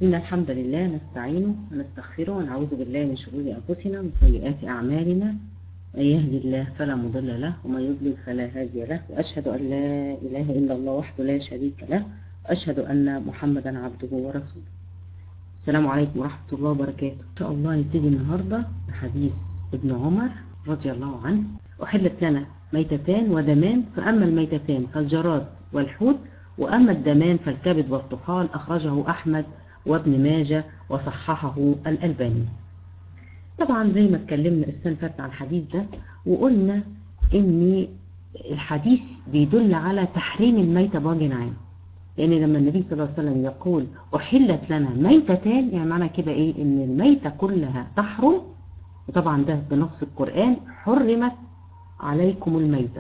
إن الحمد لله نستعينه ونستغفره ونعوذ بالله من شرور أنفسنا ومن سيئات أعمالنا. من يهدي الله فلا مضل له ومن يضلل فلا هادي له، وأشهد أن لا إله إلا الله وحده لا شريك له، وأشهد أن محمدا عبده ورسوله. السلام عليكم ورحمة الله وبركاته. إن شاء الله نبتدي النهاردة بحديث ابن عمر رضي الله عنه: أحلت لنا ميتتان ودمان، فأما الميتتان فالجراد والحوت، وأما الدمان فالكبد والطحال. أخرجه أحمد وابن ماجه وصححه الألباني. طبعا زي ما اتكلمنا السنة اللي فاتت عن الحديث ده، وقلنا ان الحديث بيدل على تحريم الميتة بوجه عام، لان لما النبي صلى الله عليه وسلم يقول أحلت لنا ميتتان، يعني معنى كده ايه؟ ان الميتة كلها تحرم. وطبعا ده بنص القرآن: حرمت عليكم الميتة،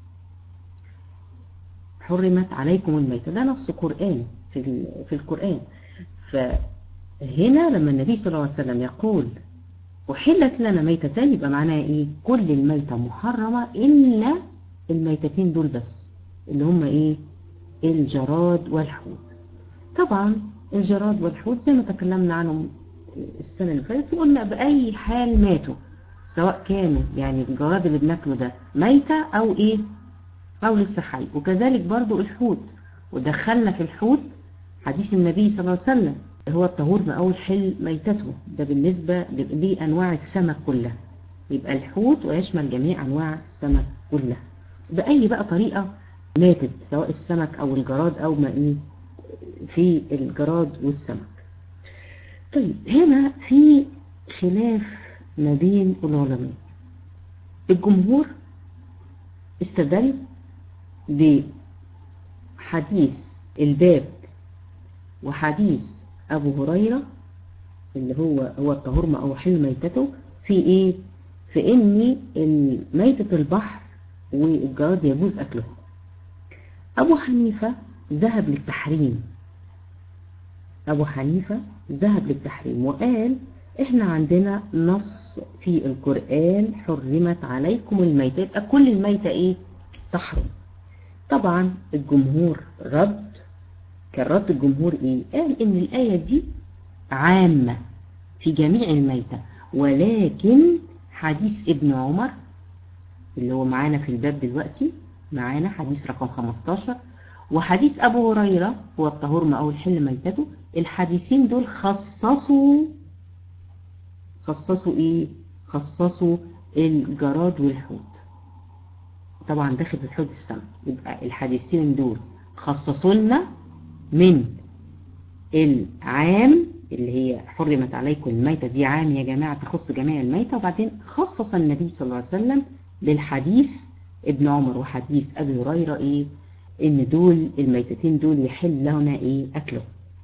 حرمت عليكم الميتة، ده نص قرآن في القرآن. فهنا لما النبي صلى الله عليه وسلم يقول أحلت لنا ميتتان، يبقى معناها ايه؟ كل الميتة محرمة إلا الميتتين دول بس، اللي هم ايه؟ الجراد والحوت. طبعا الجراد والحوت زي ما تكلمنا عنهم السنة اللي فاتت، وقلنا بأي حال ماتوا، سواء كانوا يعني الجراد اللي بناكله ده ميتة او ايه، او لسه حي. وكذلك برضو الحوت، ودخلنا في الحوت حديث النبي صلى الله عليه وسلم: هو الطهور من أول حل ميتته، ده بالنسبة لأنواع السمك كلها، يبقى الحوت ويشمل جميع أنواع السمك كلها بأي بقى طريقة ماتت، سواء السمك أو الجراد أو ما إيه في الجراد والسمك. طيب هنا في خلاف ما بين العلماء. الجمهور استدل بحديث الباب وحديث أبو هريرة اللي هو الطهور ما أحل ميتته، في إيه؟ في إن ميتة البحر والجراد يجوز أكله. أبو حنيفة ذهب للتحريم، أبو حنيفة ذهب للتحريم وقال: إحنا عندنا نص في القرآن: حرمت عليكم الميتة، يبقى كل الميتة إيه؟ تحرم. طبعا الجمهور كان رد الجمهور إيه؟ قال إن الآية دي عامة في جميع الميتة، ولكن حديث ابن عمر اللي هو معانا في الباب دلوقتي، معانا حديث رقم 15، وحديث أبو هريرة هو الطهور ما أول حل ميتته، الحديثين دول خصصوا إيه؟ خصصوا الجراد والحوت. طبعا داخل في الحوت السمك، يبقى الحديثين دول خصصوا لنا من العام اللي هي حرمت عليكم الميتة، دي عام يا جماعة تخص جميع الميتة. وبعدين خصص النبي صلى الله عليه وسلم بالحديث ابن عمر وحديث أبي هريرة إيه؟ إن دول الميتتين دول يحل لنا إيه؟ أكله.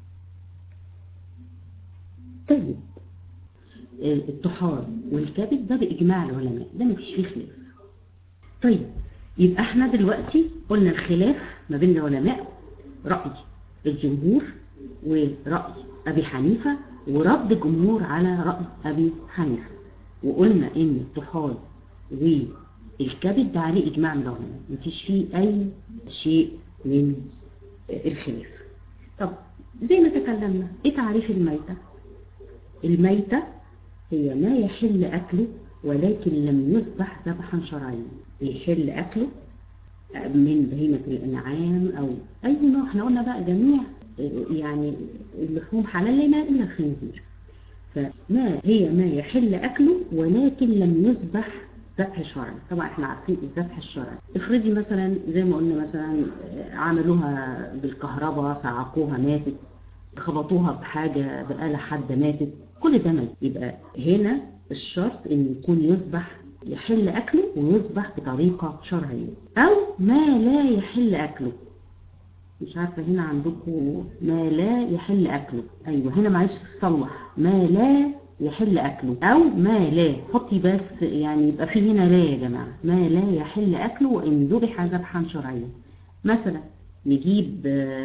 طيب الطحال والكبد ده بإجماع العلماء، ده مفيش فيه خلاف. طيب يبقى احنا دلوقتي قلنا الخلاف ما بين العلماء: رأي الجمهور ورأي أبي حنيفة ورد الجمهور على رأي أبي حنيفة. وقلنا إن الطحال والكبد ده عليه إجماع من العلماء، مفيش فيه أي شيء من الخلاف. طب زي ما تكلمنا، إيه تعريف الميتة؟ الميتة هي ما يحل أكله ولكن لم يذبح ذبحا شرعيا، يحل أكله من بهيمة الأنعام أو أي نوع. احنا قلنا بقى جميع يعني اللحوم حلال لنا إلا الخنزير. فما هي ما يحل أكله ولكن لم يذبح ذبح شرعي. طبعا احنا عارفين الذبح الشرعي، افرضي مثلا زي ما قلنا مثلا عملوها بالكهرباء، صعقوها ماتت، خبطوها بحاجة بآلة حادة ماتت، كل ده ميت. يبقى هنا الشرط ان يكون يذبح، يحل أكله ويذبح بطريقة شرعية. أو ما لا يحل أكله، مش عارفة هنا عندكم ما لا يحل أكله، أيوة هنا معلش تصلح، ما لا يحل أكله أو ما لا، حطي بس يعني يبقى في هنا لا يا جماعة، ما لا يحل أكله وإن ذبح ذبحا شرعيا. مثلا نجيب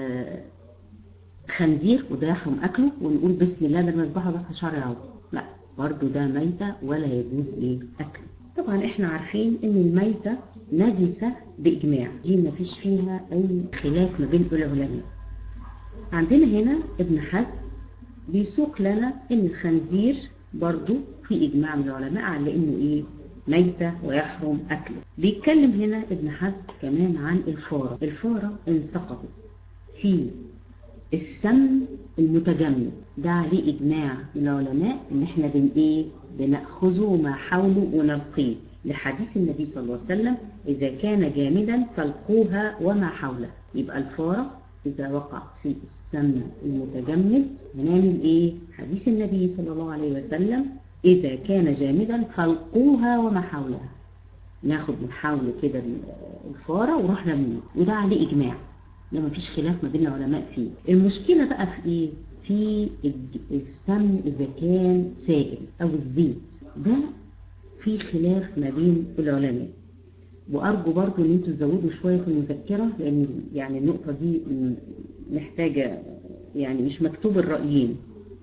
خنزير وده يحرم أكله ونقول بسم الله ده نذبحه ذبح شرعي، لا برضو ده ميتة ولا يجوز أكله. طبعا احنا عارفين ان الميتة نجسة بإجماع، دي ما فيش فيها اي خلاف ما بين العلماء. عندنا هنا ابن حزم بيسوق لنا ان الخنزير برضو في اجماع من العلماء على انه ايه ميتة ويحرم اكله. بيتكلم هنا ابن حزم كمان عن الفارة. الفارة ان سقطت في السم المتجمد ده عليه اجماع من العلماء ان احنا بنأخذه ما حوله ونلقيه، لحديث النبي صلى الله عليه وسلم اذا كان جامدا فالقوها وما حوله. يبقى الفارة إذا وقع في السم المتجمد هنعمل إيه؟ حديث النبي صلى الله عليه وسلم إذا كان جامدا فالقوها وما حولها. ناخد من حول كده الفارة ونروح رميه، وده عليه إجماع، ده مفيش خلاف ما بين العلماء فيه. المشكلة بقى في إيه؟ في السم إذا كان سائل أو الزيت، ده في خلاف ما بين العلماء. وأرجو برضو أن انتوا تزودوا شوية في المذكرة، لأن يعني النقطة دي محتاجة، يعني مش مكتوب الرأيين.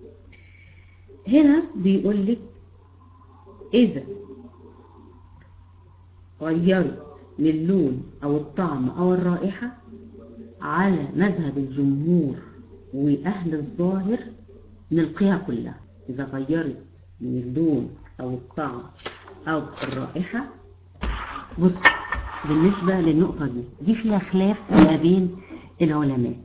هنا بيقول لك إذا غيرت من اللون أو الطعم أو الرائحة على مذهب الجمهور وأهل الظاهر نلقيها كلها. إذا غيرت من اللون أو الطعم أو الرائحة، بص بالنسبة للنقطة دي فيها خلاف ما بين العلماء.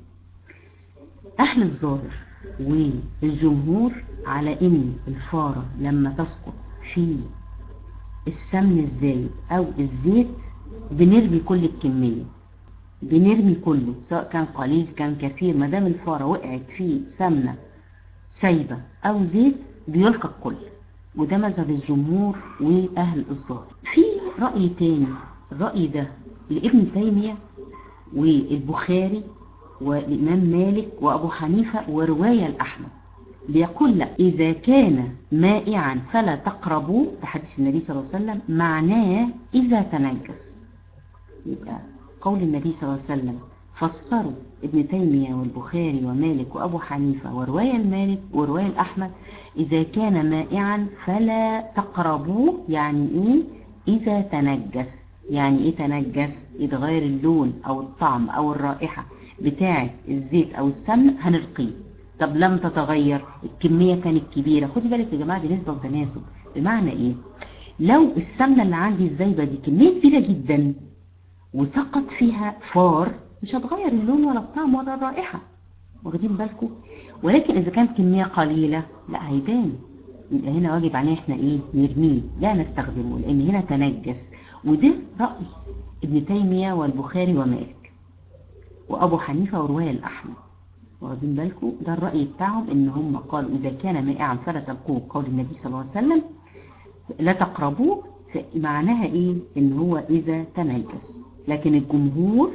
أهل الظاهر والجمهور على إن الفارة لما تسقط في السمن الزايد أو الزيت بنرمي كل الكمية، بنرمي كله سواء كان قليل كان كثير، ما دام الفارة وقعت في سمنة سايبة أو زيت بيلقى الكل. وده مذهب الجمهور وأهل الظاهر. في رأي تاني، الرأي ده لابن تيمية والبخاري والإمام مالك وأبو حنيفة ورواية الأحمد، بيقول لا، إذا كان مائعا فلا تقربوا، بحديث النبي صلى الله عليه وسلم، معناه إذا تنجس. يبقى قول النبي صلى الله عليه وسلم فسروا ابن تيمية والبخاري ومالك وأبو حنيفة ورواية المالك ورواية الأحمد إذا كان مائعا فلا تقربوه، يعني إيه؟ إذا تنجس. يعني إيه تنجس؟ يتغير اللون أو الطعم أو الرائحة بتاعة الزيت أو السمن هنلقيه. طب لم تتغير، الكمية كانت كبيرة، خدي بالك يا جماعة دي نسبة وتناسب. بمعنى إيه؟ لو السمنة اللي عندي الزايبة دي كمية كبيرة جدا وسقط فيها فار، مش هتغير اللون ولا الطعم ولا الرائحة، واخدين بالكم؟ ولكن إذا كانت كمية قليلة لا هيبان. يبقى هنا واجب علينا احنا ايه؟ نرميه، لا نستخدمه، لأن هنا تنجس. وده رأي ابن تيمية والبخاري ومالك وأبو حنيفة ورواية الأحمد، واخدين بالكم؟ ده الرأي بتاعهم، ان هم قالوا إذا كان مائعا فلا تلقوه، قول النبي صلى الله عليه وسلم لا تقربوه، معناها ايه؟ ان هو إذا تنجس. لكن الجمهور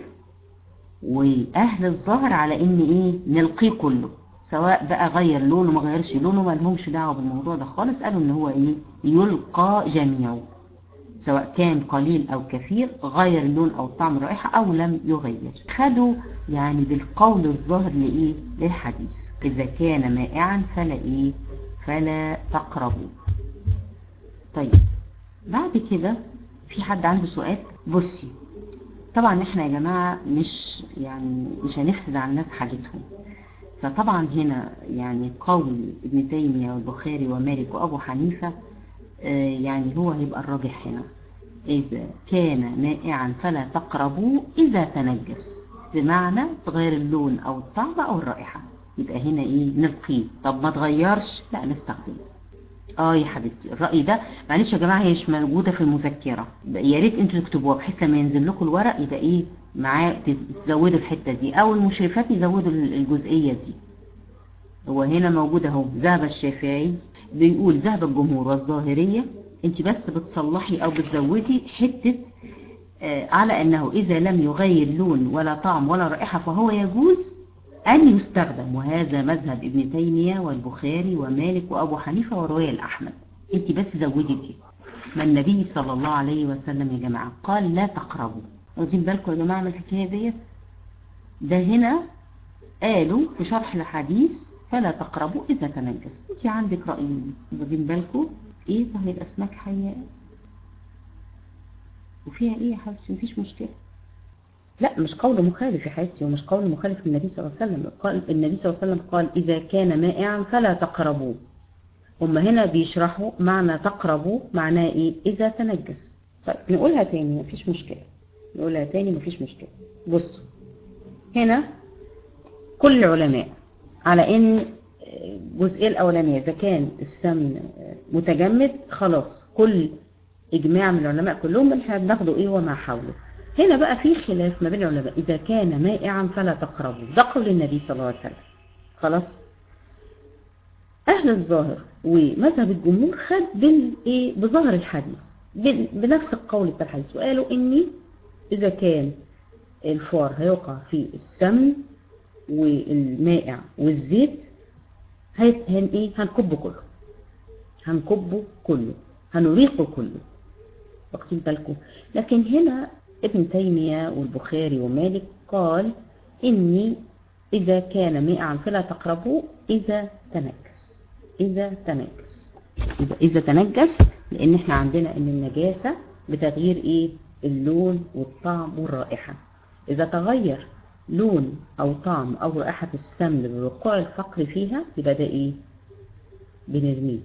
واهل الظاهر على ان ايه؟ نلقيه كله، سواء بقى غير لونه ما غيرش لونه، ما لهمش دعوه بالموضوع ده خالص. قالوا ان هو ايه؟ يلقى جميعه، سواء كان قليل او كثير، غير اللون او طعم الرائحه او لم يغير. خدوا يعني بالقول الظاهر لايه؟ للحديث اذا كان مائعا فلا ايه؟ فلا تقربوا. طيب بعد كده في حد عنده سؤال؟ بصي طبعا احنا يا جماعة مش هنفسد على الناس حاجتهم، فطبعا هنا يعني قول ابن تيمية والبخاري ومالك وابو حنيفة يعني هو هيبقى الراجح هنا، اذا كان مائعا فلا تقربوا اذا تنجس، بمعنى تغير اللون او الطعم او الرائحة، يبقى هنا ايه؟ نلقيه. طب ما تغيرش، لا نستخدمه. يا حبيبتي الرأي ده معلش يا جماعة هي مش موجودة في المذكرة، يا ريت انتوا تكتبوها بحيث لما ينزل لكم الورق يبقى ايه معاه، تزودوا الحتة دي او المشرفات يزودوا الجزئية دي. هو هنا موجودة اهو، ذهب الشافعي، بيقول ذهب الجمهور والظاهرية، انت بس بتصلحي او بتزودي حتة على انه اذا لم يغير لون ولا طعم ولا رائحة فهو يجوز أن يستخدم، وهذا مذهب ابن تيمية والبخاري ومالك وأبو حنيفة ورواية الأحمد. انت بس زودي دي، ما النبي صلى الله عليه وسلم يا جماعة قال لا تقربوا. واخدين بالكم يا جماعة من الحكاية ديت؟ ده هنا قالوا في شرح الحديث فلا تقربوا إذا تنجس. انت عندك رأيين، واخدين بالكم؟ ايه طهي الأسماك حية وفيها ايه يا حبيبتي؟ مفيش مشكلة. لا مش قول مخالف يا حياتي، ومش قول مخالف للنبي صلى الله عليه وسلم. قال النبي صلى الله عليه وسلم قال إذا كان مائعا فلا تقربوه. هم هنا بيشرحوا معنى تقربوا معناه ايه؟ إذا تنجس. طيب نقولها تاني مفيش مشكلة، نقولها تاني مفيش مشكلة. بصوا هنا كل العلماء على ان الجزئية الأولانية إذا كان السمن متجمد خلاص، كل إجماع من العلماء كلهم احنا بناخده ايه وما حوله. هنا بقى في خلاف ما بين العلماء، إذا كان مائعا فلا تقربوا، ده قول النبي صلى الله عليه وسلم. خلاص أهل الظاهر ومذهب الجمهور خد بظاهر الحديث، بنفس القول بتاع الحديث، وقالوا إني إذا كان الفار هيقع في السمن والمائع والزيت هنكبه كله، هنكبه كله، هنريقه كله، واخدين بالكم. لكن هنا ابن تيمية والبخاري ومالك قال إني إذا كان مائعا فلا تقربوه إذا تنجس. إذا تنجس، إذا تنجس، لأن احنا عندنا إن النجاسة بتغيير إيه؟ اللون والطعم والرائحة. إذا تغير لون أو طعم أو رائحة السمن بوقوع الفقر فيها يبقى ده إيه؟ بنرميه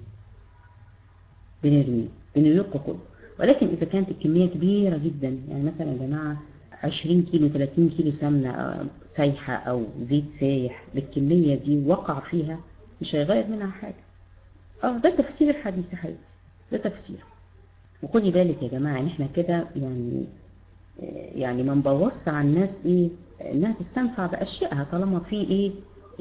بنريقه كله. ولكن إذا كانت الكمية كبيرة جدا، يعني مثلا يا جماعة 20 كيلو 30 كيلو سمنة سايحة أو زيت سايح بالكمية دي وقع فيها، مش هيغير منها حاجة. ده تفسير الحديث يا حبيبتي، ده تفسير. وخدي بالك يا جماعة ان احنا كده يعني ما نبوظش على الناس ايه انها تستنفع باشيائها، طالما في ايه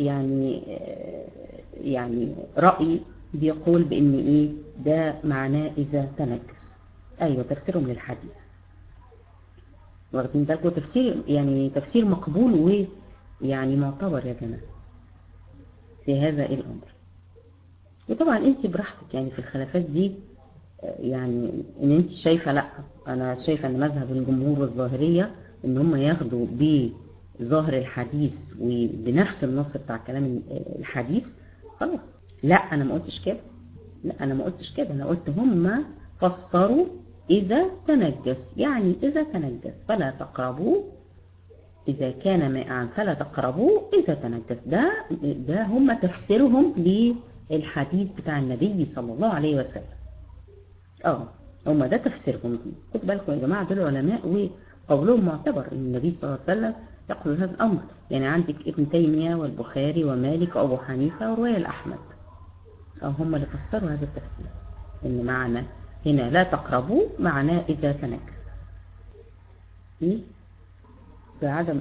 يعني رأي بيقول بان ايه ده معناه اذا تنجس. ايوه تفسيرهم للحديث، واخدين بالكم، تفسير يعني تفسير مقبول ويعني معتبر يا جماعة في هذا الامر. وطبعا انت براحتك يعني في الخلافات دي، يعني ان انت شايفة لا، انا شايفة ان مذهب الجمهور والظاهرية ان هم ياخدوا بظاهر الحديث وبنفس النص بتاع كلام الحديث خلاص. لا انا ما قلتش كده، لا انا ما قلتش كده، انا قلت هم فسروا اذا تنجس، يعني اذا تنجس فلا تقربوه، اذا كان مائعا فلا تقربوه اذا تنجس. ده هم تفسيرهم للحديث بتاع النبي صلى الله عليه وسلم. هم ده تفسيرهم دي. خد بالكم يا جماعة دول علماء وقولهم معتبر، ان النبي صلى الله عليه وسلم يقول هذا الامر. يعني عندك ابن تيمية والبخاري ومالك وابو حنيفة ورواية الاحمد، هم اللي فسروا هذا التفسير، ان معنى هنا لا تقربوا معناه اذا تنجس ايه بعدم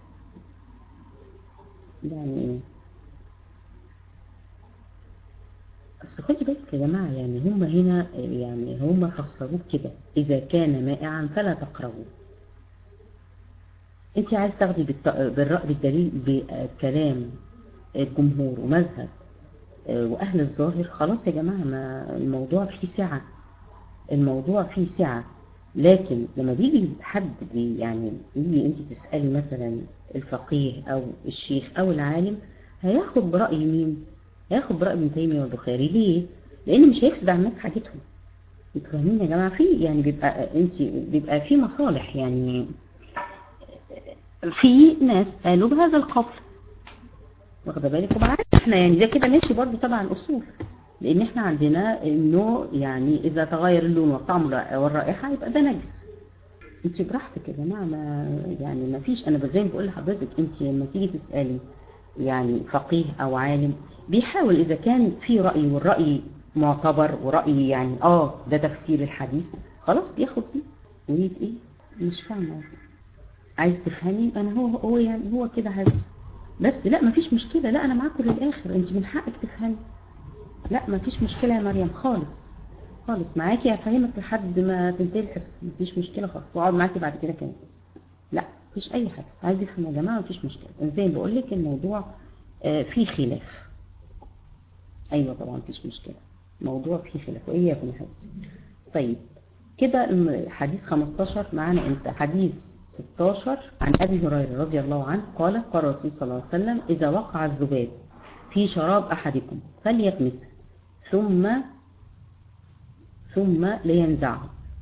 يعني ايه. بس خدي بالك يا جماعة، يعني هم هنا يعني هم فسروه كده إذا كان مائعا فلا تقربوه. انت عايز تاخدي بالرأي بالدليل بكلام الجمهور ومذهب وأهل الظاهر، خلاص يا جماعة ما الموضوع فيه سعة، الموضوع فيه سعة. لكن لما بيجي حد يعني يجي انت تسألي مثلا الفقيه أو الشيخ أو العالم، هياخد برأي مين؟ هياخد برأي ابن تيمية والبخاري. ليه؟ لأن مش هيفسد على الناس حاجتهم. انتوا فاهمين يا جماعة؟ في يعني بيبقى في مصالح، يعني في ناس قالوا بهذا القول، واخده بالك. وبعدين احنا يعني ده كده ماشي برضه تبع الأصول، لأن احنا عندنا إنه يعني إذا تغير اللون والطعم والرائحة يبقى ده نجس. انت براحتك يا جماعة، يعني ما فيش. أنا زي ما بقول لحضرتك، انت لما تيجي تسألي يعني فقيه أو عالم بيحاول إذا كان في رأي والرأي معتبر ورأي يعني ده تفسير الحديث، خلاص بياخد فيه ويد ايه. مش فاهمة، عايز تفهمي؟ أنا هو يعني هو كده حبيبتي. بس لا مفيش مشكلة، لا أنا معاكم للآخر، انت من حقك تفهمي، لا مفيش مشكلة يا مريم خالص خالص، معاكي هفهمك لحد ما تنتهي الحصة، مفيش مشكلة خالص، واقعد معاكي بعد كده كمان. لا مفيش أي حاجة، عايز يفهم يا جماعة مفيش مشكلة. زي ما بقول لك الموضوع فيه خلاف. أيوة طبعا مفيش مشكلة، موضوع فيه خلاف وإياكم يا حبيبتي. طيب كده حديث 15 معانا انت. حديث 16 عن أبي هريرة رضي الله عنه قال قال الرسول صلى الله عليه وسلم إذا وقع الذباب في شراب أحدكم فليغمسه ثم لينزعه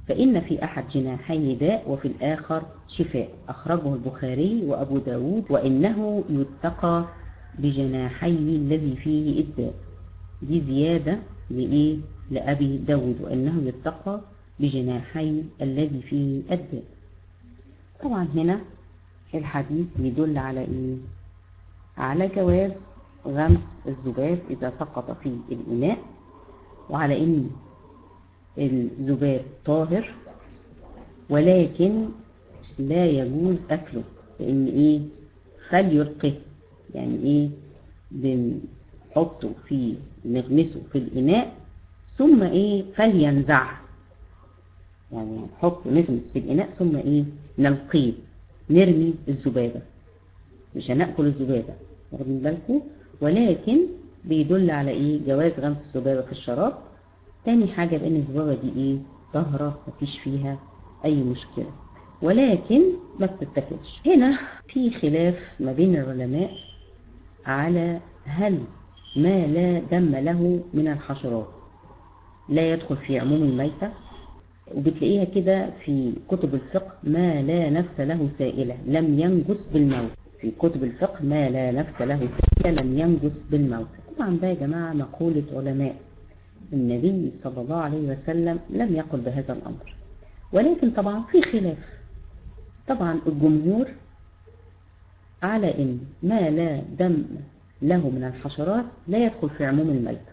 فإن في أحد جناحيه داء وفي الآخر شفاء. أخرجه البخاري وأبو داود. وإنه يتقى بجناحيه الذي فيه الداء. دي زيادة لإيه؟ لأبي داود، وإنه يتقى بجناحي الذي فيه الداء. طبعا هنا الحديث بيدل على إيه؟ على جواز غمس الذباب إذا سقط في الإناء، وعلى إن الذباب طاهر، ولكن لا يجوز أكله، لأن إيه؟ فليلقه، يعني إيه؟ بنحطه نغمسه في الإناء ثم إيه؟ فلينزعه، يعني نحطه نغمس في الإناء ثم إيه؟ نلقيه، نرمي الذبابة، مش هنأكل الذبابة، واخدين بالكم؟ ولكن بيدل على إيه؟ جواز غمس الذبابة في الشراب. تاني حاجة بأن الذبابة دي إيه؟ طاهرة، مفيش فيها أي مشكلة، ولكن ما بتتاكلش. هنا في خلاف ما بين العلماء على هل ما لا دم له من الحشرات لا يدخل في عموم الميتة. وبتلاقيها كده في كتب الفقه: ما لا نفس له سائلة لم ينجس بالموت. في كتب الفقه: ما لا نفس له سائلة لم ينجس بالموت. طبعا ده يا جماعة مقولة علماء، النبي صلى الله عليه وسلم لم يقل بهذا الأمر، ولكن طبعا في خلاف. طبعا الجمهور على إن ما لا دم له من الحشرات لا يدخل في عموم الميتة.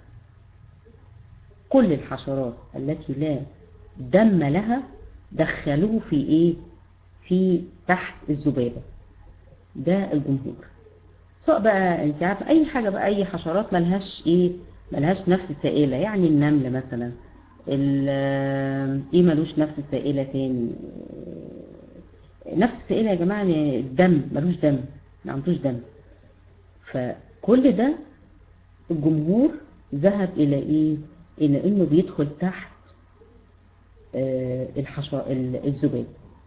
كل الحشرات التي لا دم لها دخلوه في إيه؟ في تحت الذبابة. ده الجمهور. سواء بقى انت عارفه اي حاجه بقى، اي حشرات ملهاش ايه؟ ملهاش نفس سائله، يعني النمل مثلا، ايه ملوش نفس سائله تاني. نفس السائله يا جماعه الدم ملوش دم، ما عندوش دم. فكل ده الجمهور ذهب الى ايه؟ الى انه بيدخل تحت الذباب.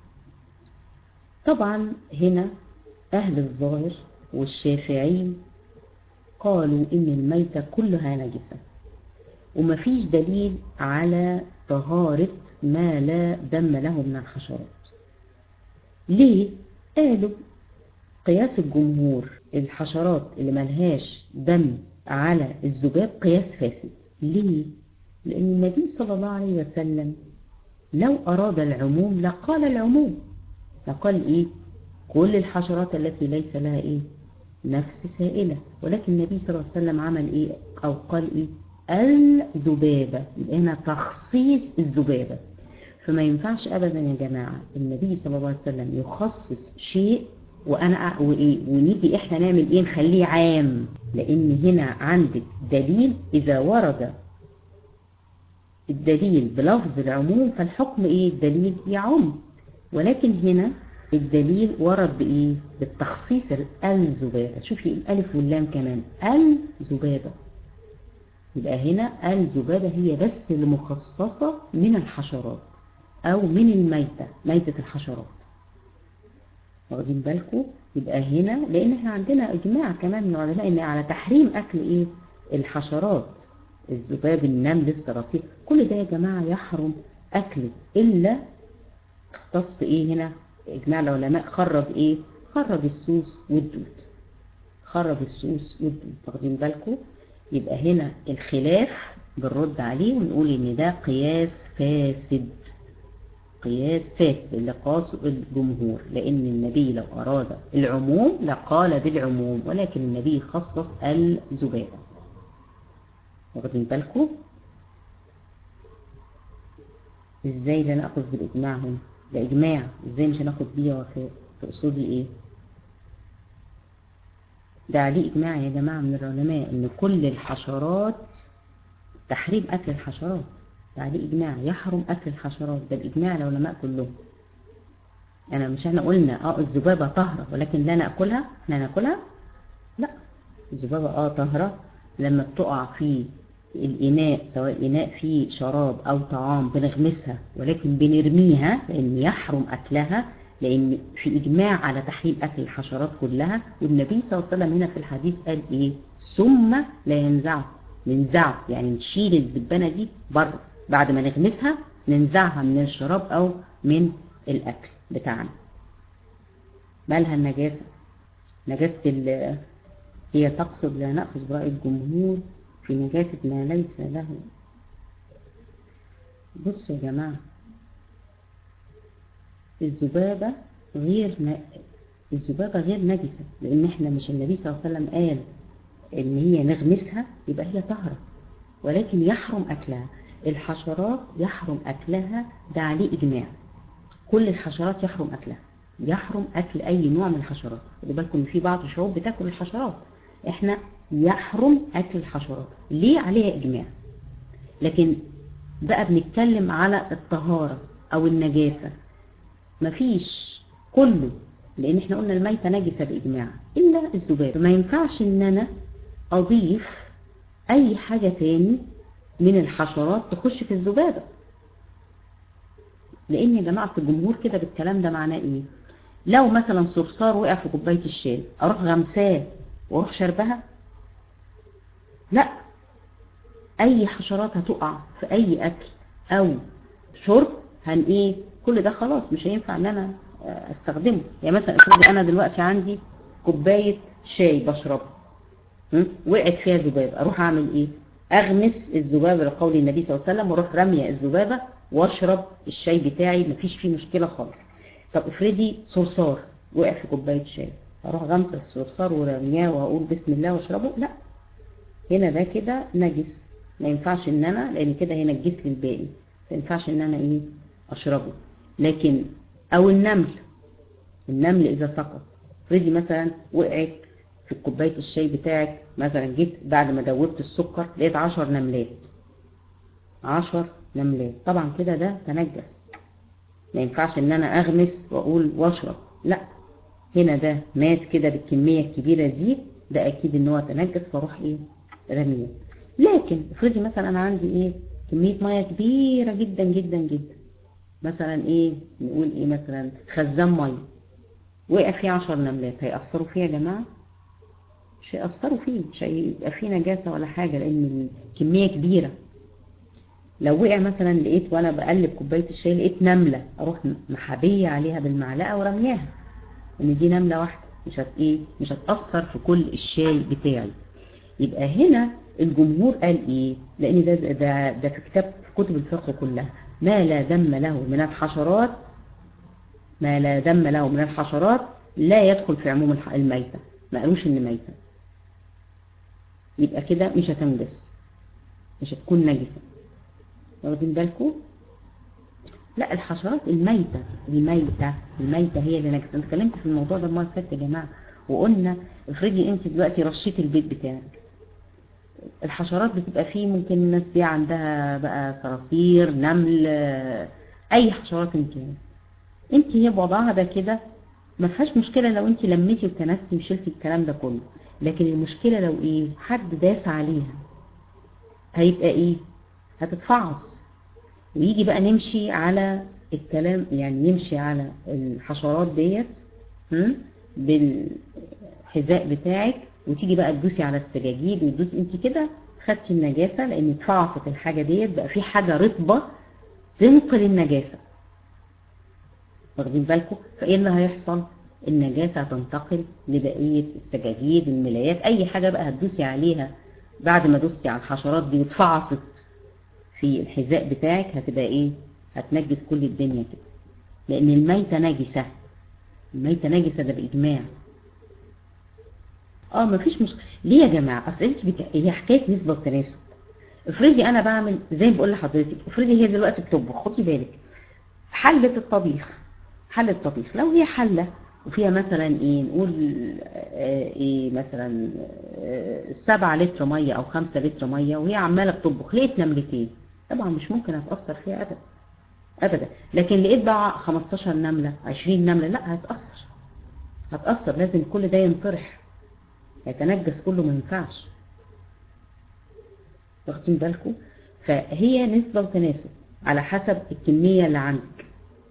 طبعا هنا اهل الظاهر والشافعي قالوا إن الميتة كلها نجسة، ومفيش دليل على طهارة ما لا دم له من الحشرات. ليه؟ قالوا قياس الجمهور الحشرات اللي ملهاش دم على الذباب قياس فاسد. ليه؟ لأن النبي صلى الله عليه وسلم لو أراد العموم لقال العموم، لقال إيه؟ كل الحشرات التي ليس لها إيه؟ نفس سائلة. ولكن النبي صلى الله عليه وسلم عمل إيه؟ أو قال إيه؟ الذبابة. هنا تخصيص الذبابة. فما ينفعش أبدا يا جماعة النبي صلى الله عليه وسلم يخصص شيء وأنا ونيجي إحنا نعمل إيه؟ نخليه عام. لأن هنا عندك دليل، إذا ورد الدليل بلفظ العموم فالحكم إيه؟ الدليل يعم. ولكن هنا الدليل ورد بإيه؟ بالتخصيص الذبابة. شوفي الألف واللام كمان، الذبابة. يبقى هنا الذبابة هي بس المخصصة من الحشرات أو من الميتة، ميتة الحشرات. واخدين بالكم؟ يبقى هنا لأن احنا عندنا إجماع كمان من العلماء إن على تحريم أكل إيه؟ الحشرات، الذباب، النمل، الصراصير، كل ده يا جماعة يحرم أكله، إلا اختص إيه هنا؟ إجماع العلماء خرج إيه؟ خرج السوس والدود. خرج السوس والدود. واخدين بالكم؟ يبقى هنا الخلاف بنرد عليه ونقول إن ده قياس فاسد. قياس فاسد اللي قاسه الجمهور، لأن النبي لو أراد العموم لقال بالعموم، ولكن النبي خصص الذبابة. واخدين بالكم؟ إزاي ده نأخذ بالإجماع هنا؟ ده إجماع، إزاي مش هناخد بيه يا وفاء؟ تقصدي إيه؟ ده عليه إجماع يا جماعة من العلماء إن كل الحشرات تحريم أكل الحشرات. ده عليه إجماع يحرم أكل الحشرات، ده الإجماع العلماء كلهم. أنا مش احنا قلنا الذبابة طاهرة ولكن لا نأكلها؟ احنا نأكلها؟ لا، الذبابة طاهرة لما بتقع في الإناء، سواء إناء فيه شراب أو طعام بنغمسها، ولكن بنرميها لأن يحرم أكلها، لأن في إجماع على تحريم أكل الحشرات كلها. والنبي صلى الله عليه وسلم هنا في الحديث قال إيه؟ ثم لا ينزعه، ننزعه يعني نشيل الدبانة دي بره بعد ما نغمسها، ننزعها من الشراب أو من الأكل بتاعنا. مالها النجاسة؟ نجاسة هي تقصد لا نأخذ برأي الجمهور في نجاسة ما ليس له. بصوا يا جماعة، الذبابة غير نجسة، لأن احنا مش النبي صلى الله عليه وسلم قال إن هي نغمسها يبقى هي طهرة، ولكن يحرم أكلها. الحشرات يحرم أكلها، ده عليه إجماع. كل الحشرات يحرم أكلها، يحرم أكل أي نوع من الحشرات. خدوا بالكم في بعض الشعوب بتاكل الحشرات، احنا يحرم أكل الحشرات. ليه؟ عليها إجماع. لكن بقى بنتكلم على الطهارة أو النجاسة، مفيش كله، لأن احنا قلنا الميتة نجسة بإجماع إلا الذباب. ما ينفعش إن أنا أضيف أي حاجة تاني من الحشرات تخش في الذبابة، لأن يا جماعة الجمهور كده بالكلام ده معناه إيه؟ لو مثلا صرصار وقع في كوباية الشاي أروح غمساه وأروح شربها؟ لا، أي حشرات هتقع في أي أكل أو شرب كل ده خلاص مش هينفع ان انا استخدمه. يعني مثلا انا دلوقتي عندي كوباية شاي بشربها، وقعت فيها ذبابة، اروح اعمل ايه؟ اغمس الذبابة لقول النبي صلى الله عليه وسلم، واروح رمية الذبابة واشرب الشاي بتاعي، مفيش فيه مشكلة خالص. طب افرضي صرصار وقع في كوباية شاي، اروح غمسة الصرصار ورمياه واقول بسم الله واشربه؟ لا، هنا ده كده نجس، ما ينفعش ان انا، لان كده هنا الجس لي الباقي، ما ينفعش ان انا اشربه. لكن او النمل اذا سقط، افرضي مثلا وقعت في كوبايه الشاي بتاعك، مثلا جيت بعد ما دوبت السكر لقيت 10 نملات، 10 نملات، طبعا كده ده تنجس، ما ينفعش ان انا اغمس واقول واشرب، لا، هنا ده مات كده بالكميه الكبيره دي، ده اكيد ان هو تنجس، فاروح رميه. لكن افرضي مثلا انا عندي كميه ميه كبيره جدا جدا جدا، مثلا نقول مثلا خزان ميه وقع فيه 10 نملات، هيأثروا فيه يا جماعه؟ مش هيأثروا فيه، مش هيبقى فيه نجاسه ولا حاجه، لان الكميه كبيره. لو وقع مثلا لقيت وانا بقلب كوبايه الشاي لقيت نمله، اروح محابيه عليها بالمعلقه ورمياها، ان دي نمله واحده، مش هتأثر في كل الشاي بتاعي. يبقى هنا الجمهور قال لان ده في كتب الفقه كلها، ما لا دم له من الحشرات، ما لا دم له من الحشرات لا يدخل في عموم الميتة، ما قالوش ان ميتة، يبقى كده مش هتنجس، مش هتكون نجسة. واخدين بالكم؟ لا، الحشرات الميتة هي اللي نجسة. انا اتكلمت في الموضوع ده المرة اللي فاتت يا جماعة، وقلنا افرضي انت دلوقتي رشيت البيت بتاعك، الحشرات بتبقى فيه، ممكن الناس بيها عندها بقى صراصير، نمل، اي حشرات انت هي بوضعها ده كده ما فيهاش مشكلة لو انت لميتي وكنستي وشلتي الكلام ده كله. لكن المشكلة لو حد داس عليها، هيبقى هتتفعص. ويجي بقى نمشي على الكلام، يعني يمشي على الحشرات ديت بالحذاء بتاعك، وتيجي بقى تدوسي على السجاجيد وتدوسي، انت كده خدتي النجاسة، لان اتفعصت الحاجة ديت، بقى في حاجة رطبة تنقل النجاسة. واخدين بالكم؟ فايه اللي هيحصل؟ النجاسة هتنتقل لبقية السجاجيد، الملايات، اي حاجة بقى هتدوسي عليها بعد ما دوستي على الحشرات دي واتفعصت في الحذاء بتاعك، هتبقى هتنجس كل الدنيا كده، لان الميتة نجسة، الميتة نجسة ده بإجماع. مفيش مشكلة. ليه يا جماعة؟ اصل انت هي حكاية نسبة وتناسب. افرضي انا بعمل زي ما بقول لحضرتك، افرضي هي دلوقتي بتطبخ، خدي بالك، حلة الطبيخ، لو هي حلة وفيها مثلا نقول مثلا 7 لتر مية او 5 لتر مية، وهي عمالة بتطبخ، لقيت نملتين، طبعا مش ممكن هتأثر فيها ابدا. لكن لقيت بقى 15 نملة 20 نملة، لا، هتأثر، لازم كل ده ينطرح، يتنجس كله، ما ينفعش. واخدين بالكم؟ فهي نسبة وتناسب على حسب الكمية اللي عندك.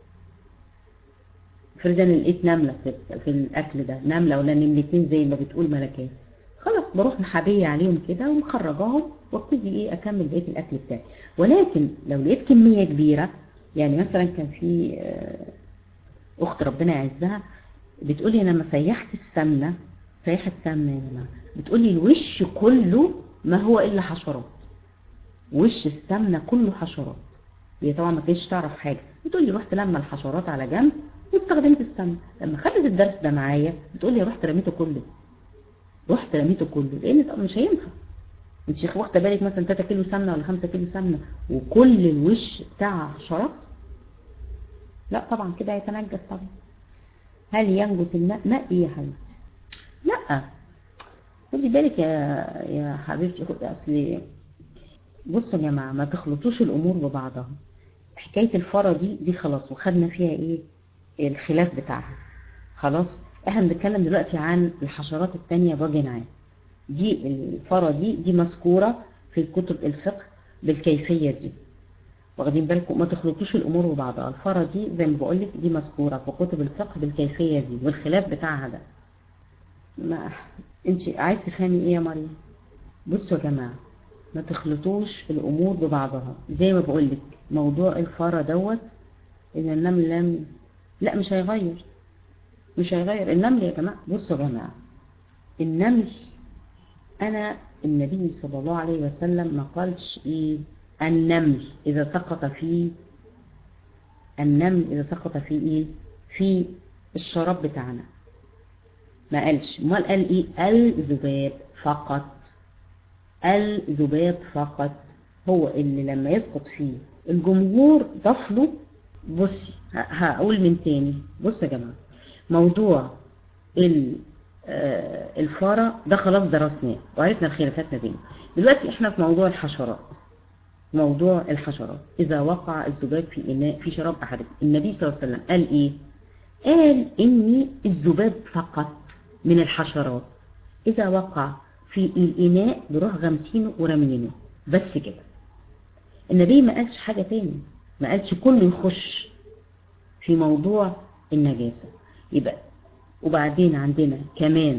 افرض انا لقيت نملة في الاكل ده، نملة ولا نملتين زي ما بتقول ملكات، خلاص بروح محابية عليهم كده ومخرجاهم، وابتدي اكمل بقية الاكل بتاعي. ولكن لو لقيت كمية كبيرة، يعني مثلا كان في اخت ربنا يعزها بتقولي انا لما سيحت السمنه، سيحت سمنه يا جماعه، بتقولي الوش كله ما هو الا حشرات، وش السمنه كله حشرات. هي طبعا ما كانتش تعرف حاجه، بتقولي رحت لما الحشرات على جنب واستخدمت السمنه. لما خدت الدرس ده معايا بتقولي رحت رميته كله، رحت رميته كله، لان طبعا مش هينفع. انت واخده بالك مثلا 3 كيلو سمنه ولا 5 كيلو سمنه وكل الوش بتاعها حشرات؟ لا طبعا كده هيتنجس طبعا. هل ينجس الماء؟ ماء ايه يا حبيبتي؟ لا خدي بالك يا حبيبتي. اصل بصوا يا جماعه، ما تخلطوش الامور ببعضها. حكايه الفاره دي خلاص وخدنا فيها ايه الخلاف بتاعها. خلاص احنا بنتكلم دلوقتي عن الحشرات التانية بوجه عام. دي الفاره دي مذكوره في كتب الفقه بالكيفيه دي، واخدين بالكم؟ ما تخلطوش الامور ببعضها. الفاره دي زي ما بقول لك دي مذكوره في كتب الفقه بالكيفيه دي، والخلاف بتاعها ده. ما انت عايز تفهمي ايه يا مريم؟ بصوا يا جماعه، ما تخلطوش الامور ببعضها. زي ما بقول لك موضوع الفاره دوت، ان النمل لا مش هيغير، مش هيغير النمل يا جماعه. بصوا يا جماعه، النمل النبي صلى الله عليه وسلم ما قالش ايه النمل اذا سقط في النمل اذا سقط في ايه في الشراب بتاعنا، ما قالش. امال قال ايه؟ الذباب فقط، الذباب فقط هو اللي لما يسقط فيه الجمهور ضاف له. بصي هقول من تاني، بص يا جماعه، موضوع الفاره ده خلاص درسناه وعرفنا الخلافات ما بينه. دلوقتي احنا في موضوع الحشرات. موضوع الحشرات اذا وقع الذباب في اناء في شراب احدكم، النبي صلى الله عليه وسلم قال ايه؟ قال ان الذباب فقط من الحشرات اذا وقع في الاناء بروح غمسينه ورمينه، بس كده. النبي ما قالش حاجه تاني، ما قالش كله يخش في موضوع النجاسه. يبقى وبعدين عندنا كمان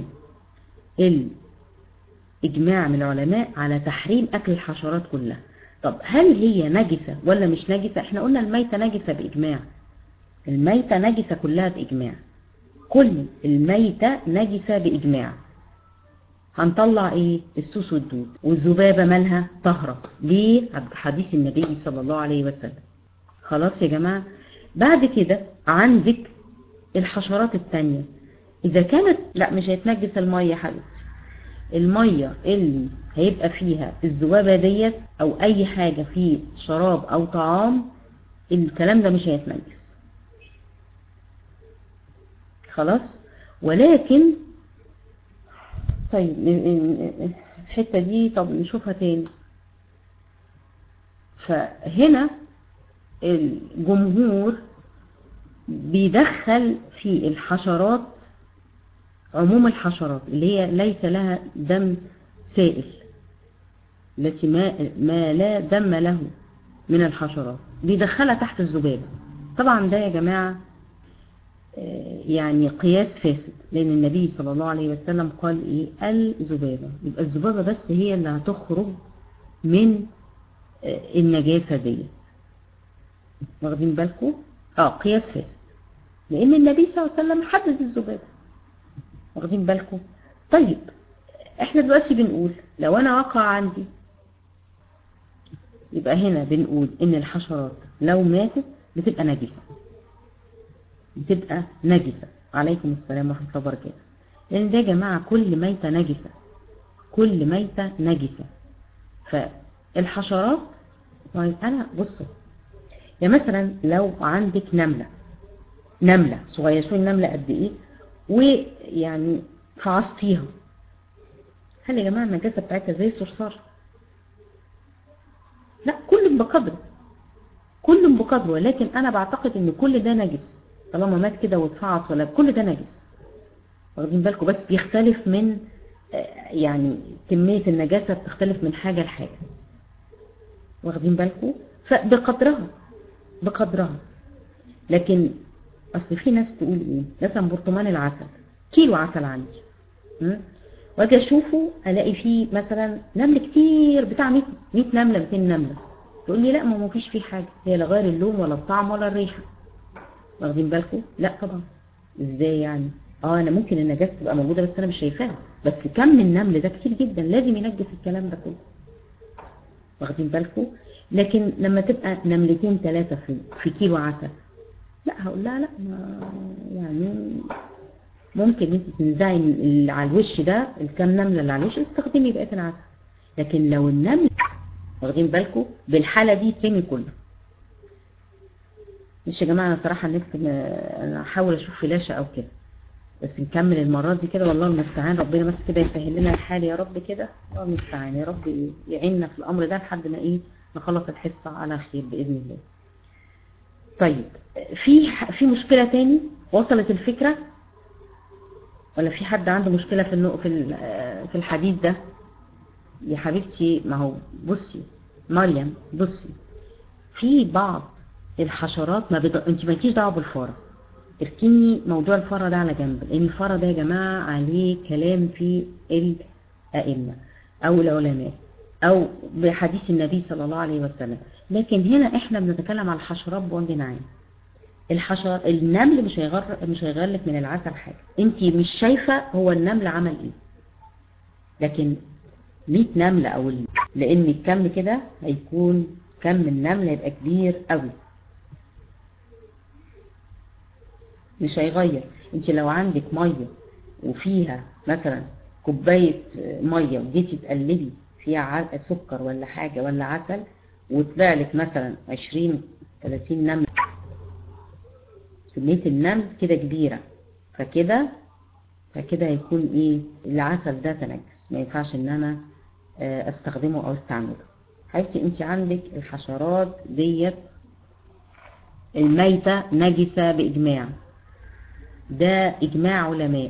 الإجماع من العلماء على تحريم أكل الحشرات كلها. طب هل هي نجسة ولا مش نجسة؟ احنا قلنا الميتة نجسة بإجماع، الميتة نجسة كلها بإجماع، كل الميتة نجسة بإجماع. هنطلع ايه؟ السوس والدود. والذبابة مالها؟ طهرة. ليه؟ حديث النبي صلى الله عليه وسلم. خلاص يا جماعة. بعد كده عندك الحشرات التانية، إذا كانت لا مش هيتنجس المية يا حبيبتي. المية اللي هيبقى فيها الذبابة ديت أو أي حاجة في شراب أو طعام، الكلام ده مش هيتنجس خلاص. ولكن طيب الحتة دي طب نشوفها تاني. فهنا الجمهور بيدخل في الحشرات عموم الحشرات اللي هي ليس لها دم سائل، التي ما لا دم له من الحشرات، بيدخلها تحت الذبابة. طبعا ده يا جماعة يعني قياس فاسد، لأن النبي صلى الله عليه وسلم قال إيه؟ الذبابة. يبقى الذبابة بس هي اللي هتخرج من النجاسة دي، واخدين بالكم؟ قياس فاسد، لأن النبي صلى الله عليه وسلم حدد الذبابة، واخدين بالكم؟ طيب احنا دلوقتي بنقول لو انا وقع عندي، يبقى هنا بنقول ان الحشرات لو ماتت بتبقى نجسة، بتبقى نجسة. عليكم السلام ورحمة الله وبركاته. لان ده يا جماعة كل ميتة نجسة، كل ميتة نجسة. فالحشرات طيب انا بصوا، يعني مثلا لو عندك نملة صغيرة، شوية النملة قد ايه، ويعني فعصتيها، هل يا جماعة النجاسة بتاعتها زي الصرصار؟ لا، كل بقدره، كل بقدره. ولكن انا بعتقد ان كل ده نجس طالما مات كده واتفعص، ولا كل ده نجس، واخدين بالكم؟ بس بيختلف من يعني كمية النجاسة بتختلف من حاجة لحاجة، واخدين بالكم؟ فبقدرها، بقدرها. لكن اصل في ناس تقول ايه، مثلا برطمان العسل، كيلو عسل عندي، واجي اشوفه الاقي فيه مثلا نمل كتير بتاع 100 نملة 200 نملة، تقول لي لا ما فيش فيه حاجة، هي لا غير اللون ولا الطعم ولا الريحة. واخدين بالكم؟ لا طبعا. ازاي يعني؟ انا ممكن النجاسة تبقى موجودة بس انا مش شايفاها، بس كم النمل ده كتير جدا لازم ينجس الكلام ده كله. واخدين بالكم؟ لكن لما تبقى نملتين 3 في كيلو عسل، لا هقول لها لا، ما يعني ممكن انت تنزعي على الوش ده الكام نملة اللي على الوش استخدمي بقية العسل. لكن لو النمل، واخدين بالكم، بالحالة دي ترمي كله. مش يا جماعة، انا صراحة انا هحاول اشوف فلاشة او كده، بس نكمل المرة دي كده والله المستعان. ربنا بس كده يسهل لنا الحال يا رب كده، الله المستعان يا رب يعيننا في الامر ده لحد ما نخلص الحصة على خير بإذن الله. طيب، في مشكلة تاني وصلت الفكرة، ولا في حد عنده مشكلة في الحديث ده؟ يا حبيبتي، ما هو بصي مريم، بصي، في بعض الحشرات انت مالكيش دعوه بالفاره. اركني موضوع الفاره ده على جنب، لان الفاره ده يا جماعه عليه كلام في الائمه او العلماء او بحديث النبي صلى الله عليه وسلم. لكن هنا احنا بنتكلم على الحشرات بوجه عام. النمل مش هيغير لك من العسل حاجه، انت مش شايفه هو النمل عمل ايه. لكن 100 نمله لان الكم كده هيكون كم النمل هيبقى كبير قوي، مش هيغير. انت لو عندك ميه وفيها مثلا كوبايه ميه وجيتي تقلبي فيها سكر ولا حاجه ولا عسل، وطلع لك مثلا 20 30 نمله، كميه النمل كده كبيره، فكده هيكون العسل ده تنجس، ما ينفعش ان انا استخدمه او استعمله. حبيبتي انت عندك الحشرات ديت الميتة نجسة بإجماع، ده إجماع علماء،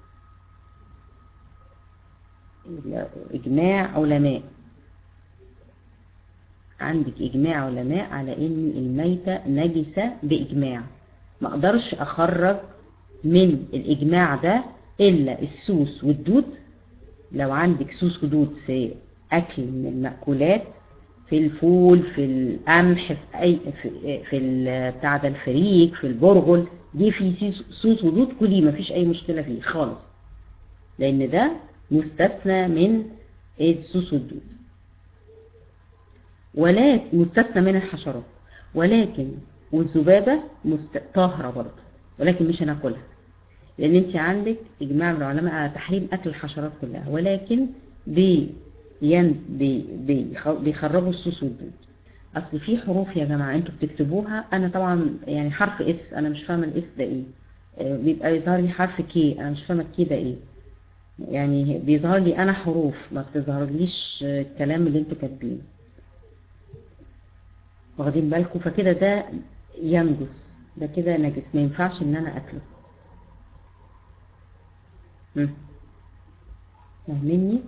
إجماع علماء. عندك إجماع علماء على إن الميتة نجسة بإجماع. ما أقدرش أخرج من الإجماع ده إلا السوس والدود. لو عندك سوس ودود في أكل من المأكولات، في الفول، في القمح، في بتاع ده الفريك، في البرغل، دي في سوس ودود كلي، مفيش أي مشكلة فيه خالص، لأن ده مستثنى من السوس والدود، ولكن مستثنى من الحشرات. ولكن والذبابة طاهرة برضه، ولكن مش هناكلها، لأن انت عندك إجماع من العلماء على تحريم أكل الحشرات كلها، ولكن بيخرجوا السوس والدود. أصل في حروف يا جماعة انتوا بتكتبوها، أنا طبعا يعني حرف اس أنا مش فاهمة الاس ده ايه، بيبقى يظهر لي حرف كي أنا مش فاهمة الكي ده ايه، يعني بيظهر لي أنا حروف، ما بتظهرليش الكلام اللي انتوا كاتبينه. واخدين بالكم؟ فكده ده ينجس، ده كده نجس، ما ينفعش ان انا اكله. فاهميني؟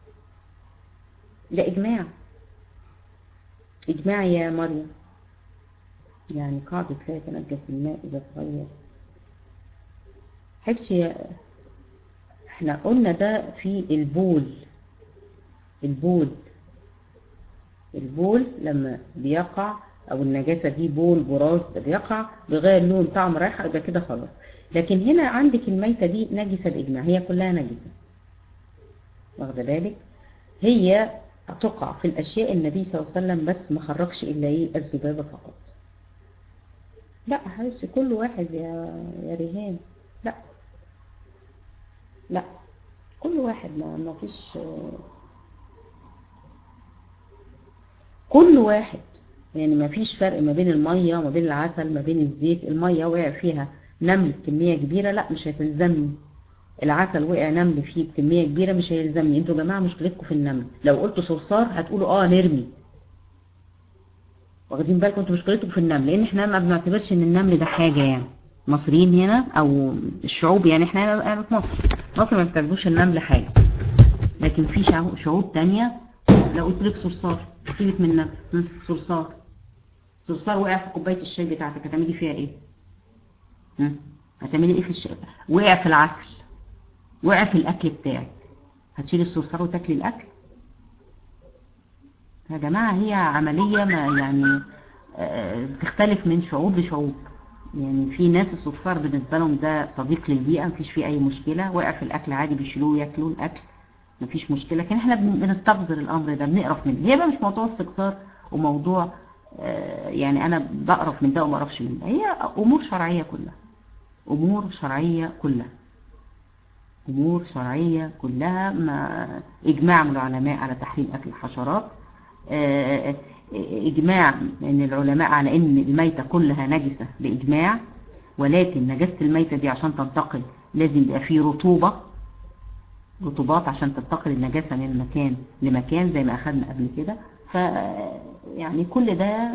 ده اجماع، اجماع يا مريم، يعني قاعدة لا يتنجس الماء اذا تغير. حبسي احنا قلنا ده في البول لما بيقع، او النجاسة دي بول براز ده بيقع بغير لون طعم رائحة، يبقى كده خلاص. لكن هنا عندك الميتة دي نجسة بإجماع، هي كلها نجسة، واخده بالك؟ هي تقع في الأشياء النبي صلى الله عليه وسلم بس ما خرجش إلا الذبابة فقط. لا حبيبتي، كل واحد يا ريهان، لا كل واحد، ما فيش، كل واحد يعني ما فيش فرق ما بين المية وما بين العسل، ما بين الزيت. المية وقع فيها نمل بكمية كبيرة، لا مش هتلزمني. العسل وقع نمل فيه بكمية كبيرة، مش هيلزمني. انتوا يا جماعة مشكلتكم في النمل، لو قلتوا صرصار هتقولوا نرمي. واخدين بالكم؟ انتوا مشكلتكم في النمل، لان احنا ما بنعتبرش ان النمل ده حاجة، يعني مصريين هنا او الشعوب، يعني احنا في مصر ما بتعتبروش النمل حاجة. لكن في شعوب تانية لو قلت لك صرصار، سيبك من النمل، صرصار وقع في كوباية الشاي بتاعتك، هتعملي فيها ايه؟ هتعملي ايه في الشاي؟ وقع في العسل، وقع في الاكل بتاعك، هتشيلي الصرصار وتاكلي الاكل؟ يا جماعة هي عملية ما يعني بتختلف من شعوب لشعوب. يعني في ناس الصرصار بالنسبة لهم ده صديق للبيئة، مفيش فيه أي مشكلة، وقع في الأكل عادي بيشيلوه ياكلوا الأكل مفيش مشكلة. لكن احنا بنستقذر الأمر ده، بنقرف منه. هي بقى مش موضوع استقذار وموضوع يعني أنا بقرف من ده وما أقرفش من ده، هي أمور شرعية كلها، أمور شرعية كلها، أمور شرعية كلها. ما إجماع من العلماء على تحريم أكل الحشرات، إجماع من العلماء على أن الميتة كلها نجسة بإجماع، ولكن نجاسة الميتة دي عشان تنتقل لازم يبقى فيه رطوبات عشان تنتقل النجاسة من مكان لمكان زي ما أخذنا قبل كده. يعني كل ده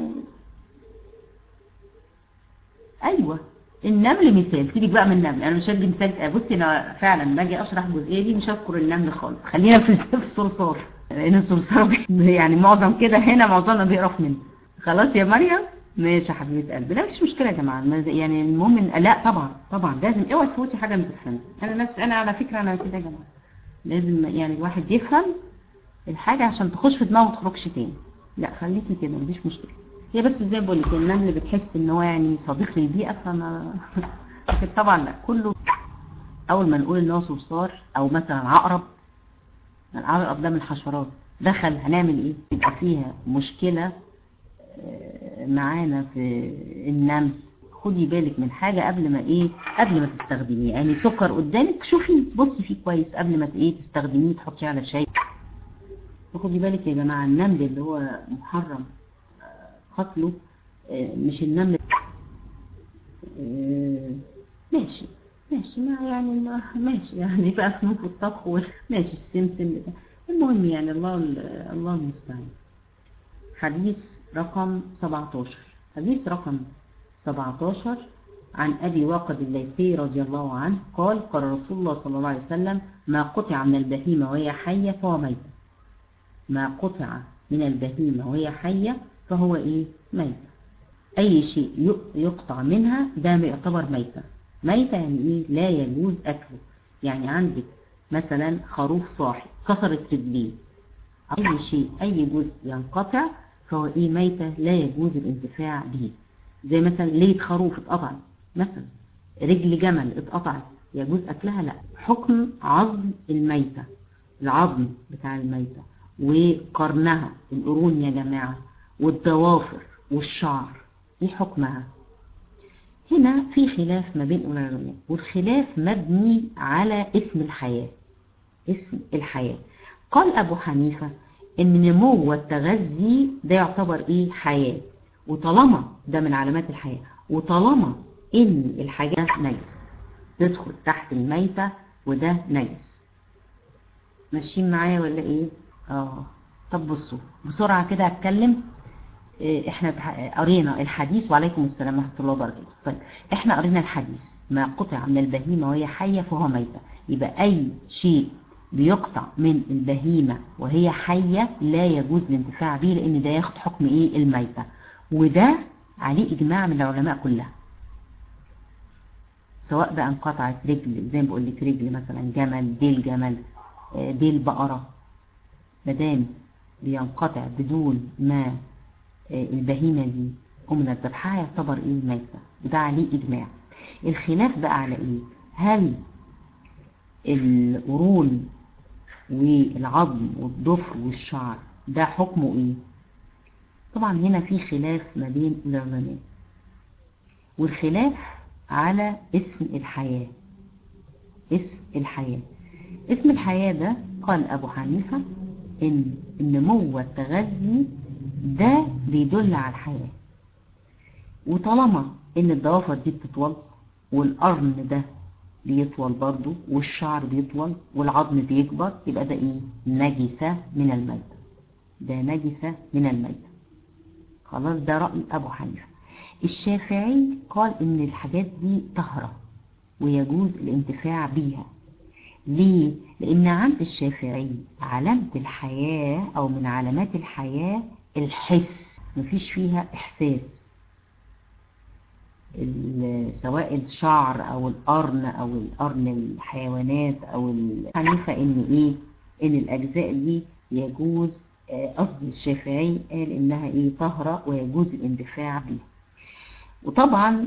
أيوة. النمل مثال، سيبك بقى من النمل، أنا مش هدي مثال. بصي أنا فعلا باجي أشرح الجزئية دي مش هذكر النمل خالص، خلينا في الصرصار، لأن الصرصار يعني معظم كده هنا معظمنا بيقرف منه. خلاص يا مريم ماشي يا حبيبة قلبي، لا مش مشكلة يا جماعة. يعني المهم لا طبعا لازم اوعي تفوتي حاجة من تفهمي. أنا على فكرة أنا كده يا جماعة، لازم يعني الواحد يفهم الحاجة عشان تخش في دماغه وتخرجش تاني. لا خليكي كده مفيش مشكلة. هي بس زي ما بقول لك النمل بتحس ان هو يعني صديق للبيئة فما لكن طبعا لا، كله اول ما نقول ان هو صرصار او مثلا عقرب، العقرب ده من الحشرات، دخل هنعمل ايه؟ يبقى فيها مشكلة معانا في النمل. خدي بالك من حاجة قبل ما تستخدميه. يعني سكر قدامك شوفي بصي فيه كويس قبل ما تستخدميه تحطيه على شاي. خدي بالك يا جماعة النمل اللي هو محرم قتله مش النمل. ماشي ما يعني ماشي يعني بقى فنون في الطبخ ماشي السمسم ده. المهم يعني الله المستعان. حديث رقم 17 عن أبي واقد الليثي رضي الله عنه قال قال رسول الله صلى الله عليه وسلم ما قطع من البهيمة وهي حية فهو ميت. ما قطع من البهيمة وهي حية فهو ميت. أي شيء يقطع منها ده يعتبر ميتة. يعني لا يجوز أكله. يعني عندك مثلا خروف صاحي كسرت رجليه، أي جزء ينقطع فهو ميتة لا يجوز الانتفاع به. زي مثلا لية خروف اتقطعت، مثلا رجل جمل اتقطعت، يجوز أكلها؟ لا. حكم عظم الميتة، العظم بتاع الميتة وقرنها، القرون يا جماعة، والضوافر والشعر، ايه حكمها؟ هنا في خلاف ما بين العلماء، والخلاف مبني على اسم الحياة. قال أبو حنيفة إن نمو والتغذي ده يعتبر حياة، وطالما ده من علامات الحياة، وطالما إن الحاجة نجس تدخل تحت الميتة وده نجس. ماشيين معايا ولا ايه؟ طب بصوا بسرعة كده هتكلم. احنا قرينا الحديث، وعليكم السلام ورحمة الله وبركاته. طيب احنا قرينا الحديث ما قطع من البهيمة وهي حية فهو ميتة. يبقى اي شيء بيقطع من البهيمة وهي حية لا يجوز الانتفاع به، لان ده ياخد حكم الميتة، وده عليه اجماع من العلماء كلها. سواء بقى انقطعت رجل زي ما بقول لك، رجل مثلا جمل، ديل جمل، ديل بقرة، مادام بينقطع بدون ما البهيمة دي أمنا ذبحها يعتبر ميتة، وده عليه إجماع. الخلاف بقى على هل القرون والعظم والضفر والشعر ده حكمه طبعا هنا في خلاف ما بين العلماء، والخلاف على اسم الحياة. اسم الحياة ده قال أبو حنيفة إن النمو والتغذي ده بيدل على الحياة، وطالما إن الضوافر دي بتطول والقرن ده بيطول برضو والشعر بيطول والعظم بيكبر، يبقى ده نجسة من الميتة. خلاص ده رأي أبو حنيفة. الشافعي قال إن الحاجات دي طهرة ويجوز الانتفاع بيها. ليه؟ لأن عند الشافعي علامة الحياة أو من علامات الحياة الحس، مفيش فيها إحساس. سواء الشعر أو القرن الحيوانات أو حنيفة إن الأجزاء دي يجوز قصدي الشافعي قال إنها إيه طهرة ويجوز الاندفاع بها. وطبعا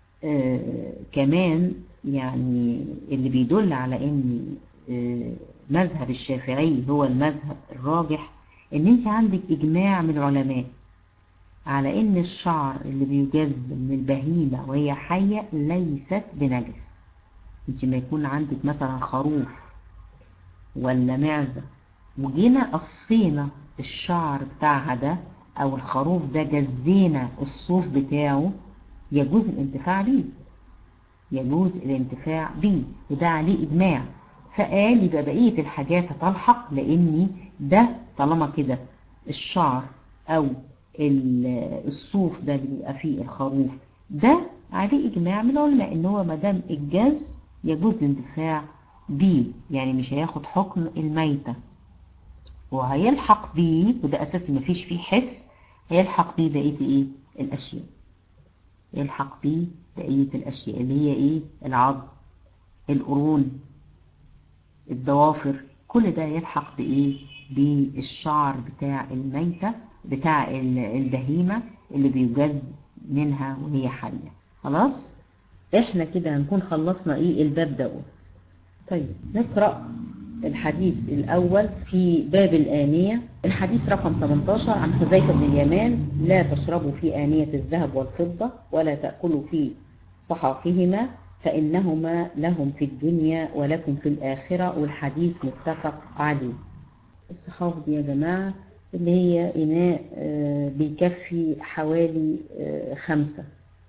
كمان يعني اللي بيدل على إن مذهب الشافعي هو المذهب الراجح، إن أنت عندك إجماع من العلماء على إن الشعر اللي بيجز من البهيمة وهي حية ليست بنجس. أنت ما يكون عندك مثلا خروف ولا معزة وجينا قصينا الشعر بتاعها ده او الخروف ده جزينا الصوف بتاعه، يجوز الانتفاع بيه، يجوز الانتفاع بيه، وده عليه اجماع. فقال يبقى بقية الحاجات هتلحق، لاني ده طالما كده الشعر او الصوف ده اللي بيبقى فيه الخروف ده عليه اجماع من العلماء ان هو مادام الجز يجوز الانتفاع بيه، يعني مش هياخد حكم الميتة، وهيلحق بيه، وده اساسي مفيش فيه حس، هيلحق بيه بقية ايه الاشياء، يلحق بيه بقية الاشياء اللي هي ايه العظم، القرون، الضوافر، كل ده يلحق بايه بالشعر بتاع الميتة بتاع البهيمة اللي بيجز منها وهي حية. خلاص احنا كده هنكون خلصنا ايه الباب ده. طيب نقرأ الحديث الأول في باب الآنية. الحديث رقم 18 عن حذيفة بن اليمان: لا تشربوا في آنية الذهب والفضة ولا تأكلوا في صحافهما فإنهما لهم في الدنيا ولكم في الآخرة. والحديث متفق عليه. الصحاف دي يا جماعة اللي هي إناء بيكفي حوالي 5.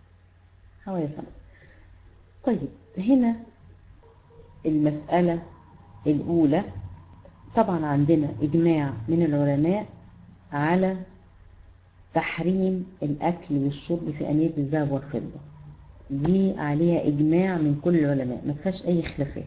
طيب هنا المسألة الأولى، طبعا عندنا إجماع من العلماء على تحريم الأكل والشرب في آنية الذهب والفضة، دي عليها إجماع من كل العلماء، ما فيهاش أي خلافات.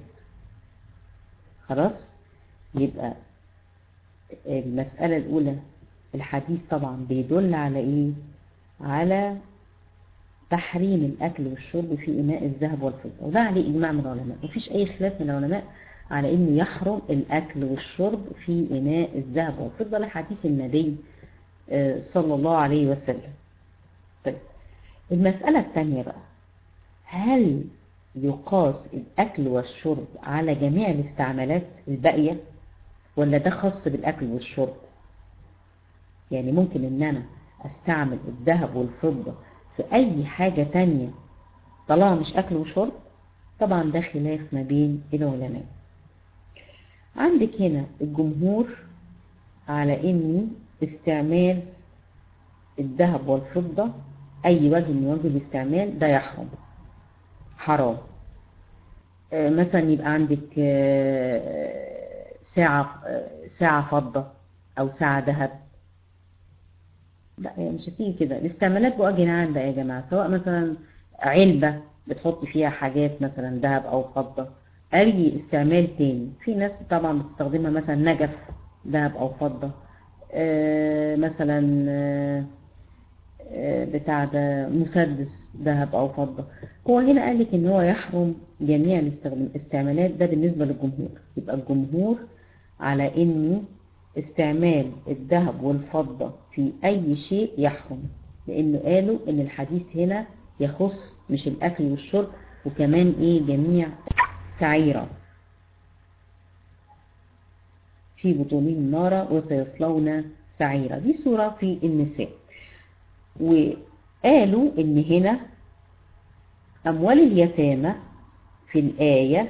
خلاص يبقى المسألة الأولى الحديث طبعا بيدل على إيه؟ على تحريم الأكل والشرب في إناء الذهب والفضة، وده عليه إجماع من العلماء، مفيش أي خلاف من العلماء على إنه يحرم الأكل والشرب في إناء الذهب والفضة لحديث النبي صلى الله عليه وسلم. طيب المسألة الثانية بقى، هل يقاس الأكل والشرب على جميع الاستعمالات الباقية ولا ده خاص بالأكل والشرب؟ يعني ممكن إن أنا أستعمل الذهب والفضة في أي حاجة تانية طالما مش أكل وشرب؟ طبعا ده خلاف ما بين العلماء. عندك هنا الجمهور على إن استعمال الذهب والفضة أي وجه من وجه الاستعمال ده يحرم، حرام. مثلا يبقى عندك ساعة فضة أو ساعة ذهب، لا مش هتيجي كده. الاستعمالات بوجه عام بقى يا جماعة، سواء مثلا علبة بتحط فيها حاجات مثلا ذهب أو فضة، أي استعمال تاني. في ناس طبعا بتستخدمها مثلا نجف ذهب أو فضة، مثلا بتاع ده مسدس ذهب أو فضة. هو هنا قال لك إن هو يحرم جميع الاستعمالات، ده بالنسبة للجمهور. يبقى الجمهور على إن استعمال الذهب والفضة في أي شيء يحرم، لأنه قالوا إن الحديث هنا يخص مش الأكل والشرب، وكمان إيه جميع سعيرة في بطونهم نارا وسيصلون سعيرة، دي سورة في النساء. وقالوا إن هنا أموال اليتامى في الآية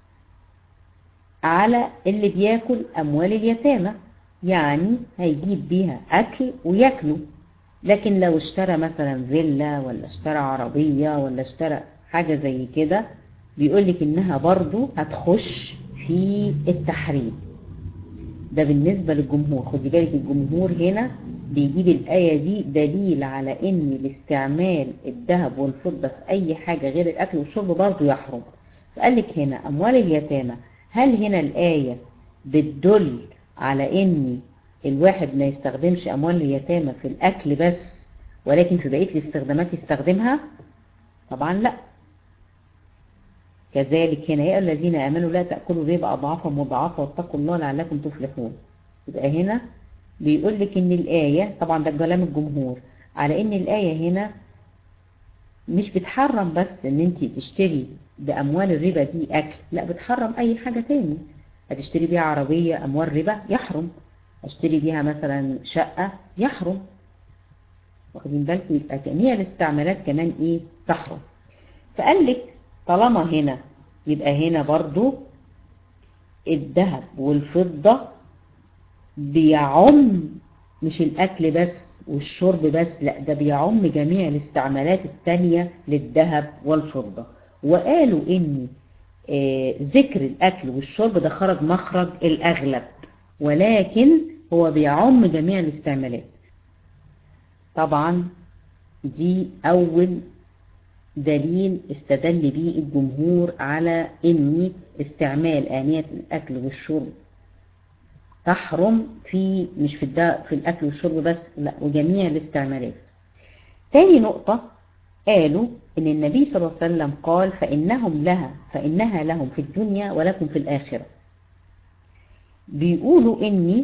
على اللي بياكل أموال اليتامى، يعني هيجيب بيها أكل وياكله. لكن لو اشترى مثلا فيلا ولا اشترى عربية ولا اشترى حاجة زي كده، بيقولك إنها برضو هتخش في التحريم. ده بالنسبة للجمهور. خدي بالك الجمهور هنا بيجيب الآية دي دليل على إن الاستعمال الذهب والفضة في أي حاجة غير الأكل والشرب برضو يحرم. فقال لك هنا أموال اليتامى، هل هنا الآية بتدل على إن الواحد ما يستخدمش أموال اليتامى في الأكل بس، ولكن في بقية الاستخدامات يستخدمها؟ طبعا لا. كذلك هنا يا الذين آمنوا لا تأكلوا الربا أضعافا مضاعفة واتقوا الله لعلكم تفلحون. يبقى هنا بيقول لك ان الآية، طبعا ده كلام الجمهور، على ان الآية هنا مش بتحرم بس ان انت تشتري بأموال الربا دي اكل، لا بتحرم اي حاجة تاني. هتشتري بيها عربية اموال ربا يحرم، هشتري بيها مثلا شقة يحرم. واخدين بالكم؟ يبقى جميع الاستعمالات كمان ايه تحرم. فقال لك طالما هنا يبقى هنا برضو الذهب والفضة بيعم، مش الأكل بس والشرب بس، لا ده بيعم جميع الاستعمالات التانية للذهب والفضة. وقالوا إن ذكر الأكل والشرب ده خرج مخرج الأغلب، ولكن هو بيعم جميع الاستعمالات. طبعا دي أول دليل استدل به الجمهور على إن استعمال آنية الأكل والشرب تحرم في مش في الأكل والشرب بس، لا وجميع الاستعمالات. تاني نقطة قالوا إن النبي صلى الله عليه وسلم قال فإنها لهم في الدنيا ولكم في الآخرة. بيقولوا إن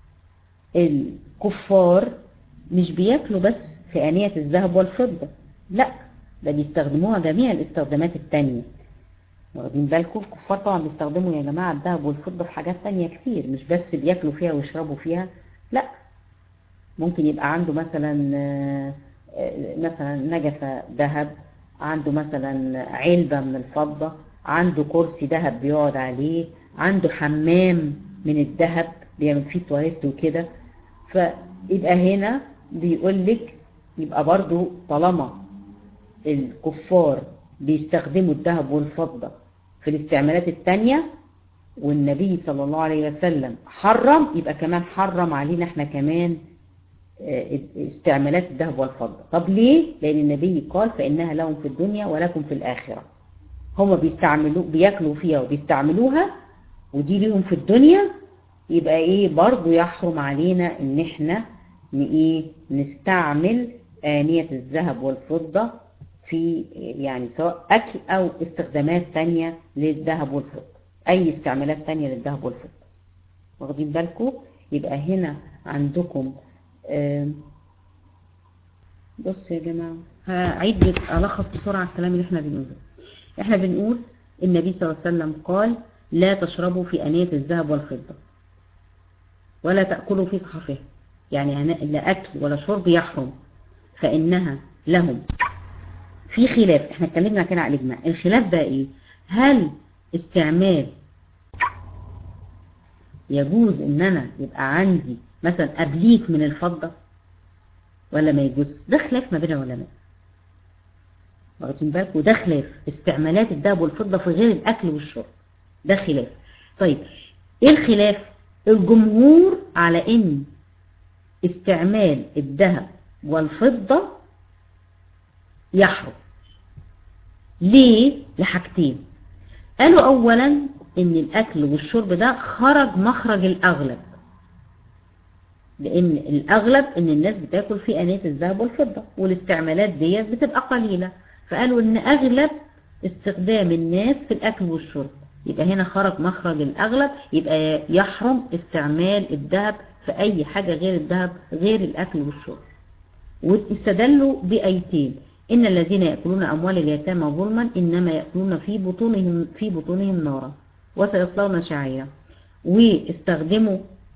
الكفار مش بياكلوا بس في آنية الذهب والفضة، لا ده بيستخدموها جميع الاستخدامات التانية. واخدين بالكم؟ الكفار طبعا بيستخدموا يا جماعة الذهب والفضة في حاجات تانية كتير، مش بس بياكلوا فيها ويشربوا فيها، لا ممكن يبقى عنده مثلا نجفة ذهب، عنده مثلا علبة من الفضة، عنده كرسي ذهب بيقعد عليه، عنده حمام من الذهب بيعمل فيه تواليت وكده. فيبقى هنا بيقول لك يبقى برضو طالما الكفار بيستخدموا الذهب والفضة في الاستعمالات التانية والنبي صلى الله عليه وسلم حرم، يبقى كمان حرم علينا احنا كمان استعمالات الذهب والفضة. طب ليه؟ لأن النبي قال فإنها لهم في الدنيا ولكم في الآخرة. هما بياكلوا فيها وبيستعملوها ودي لهم في الدنيا، يبقى ايه برضو يحرم علينا ان احنا نستعمل آنية الذهب والفضة في يعني سواء أكل أو استخدامات تانية للذهب والفضة، أي استعمالات تانية للذهب والفضة. واخدين بالكم؟ يبقى هنا عندكم بص يا جماعة هعيد لك ألخص بسرعة الكلام اللي احنا بنقوله. احنا بنقول النبي صلى الله عليه وسلم قال لا تشربوا في آنية الذهب والفضة ولا تأكلوا في صحفها، يعني لا أكل ولا شرب يحرم، فإنها لهم. في خلاف، احنا اتكلمنا كده على الإجماع. الخلاف بقى ايه؟ هل استعمال يجوز ان انا يبقى عندي مثلا ابليك من الفضة ولا ما يجوز؟ ده خلاف ما بين العلماء. واخدين بالكم؟ وده خلاف استعمالات الذهب والفضة في غير الاكل والشرب، ده خلاف. طيب ايه الخلاف؟ الجمهور على ان استعمال الذهب والفضة يحرم. ليه؟ لحاجتين. قالوا اولا ان الاكل والشرب ده خرج مخرج الاغلب، لان الاغلب ان الناس بتاكل في آنية الذهب والفضة والاستعمالات ديت بتبقى قليلة، فقالوا ان اغلب استخدام الناس في الاكل والشرب، يبقى هنا خرج مخرج الاغلب، يبقى يحرم استعمال الذهب في اي حاجة غير الذهب غير الاكل والشرب. واستدلوا بآيتين: إن الذين يأكلون أموال اليتامى ظلما إنما يأكلون في بطونهم نارا وسيصلون سعيرا. واستخدموا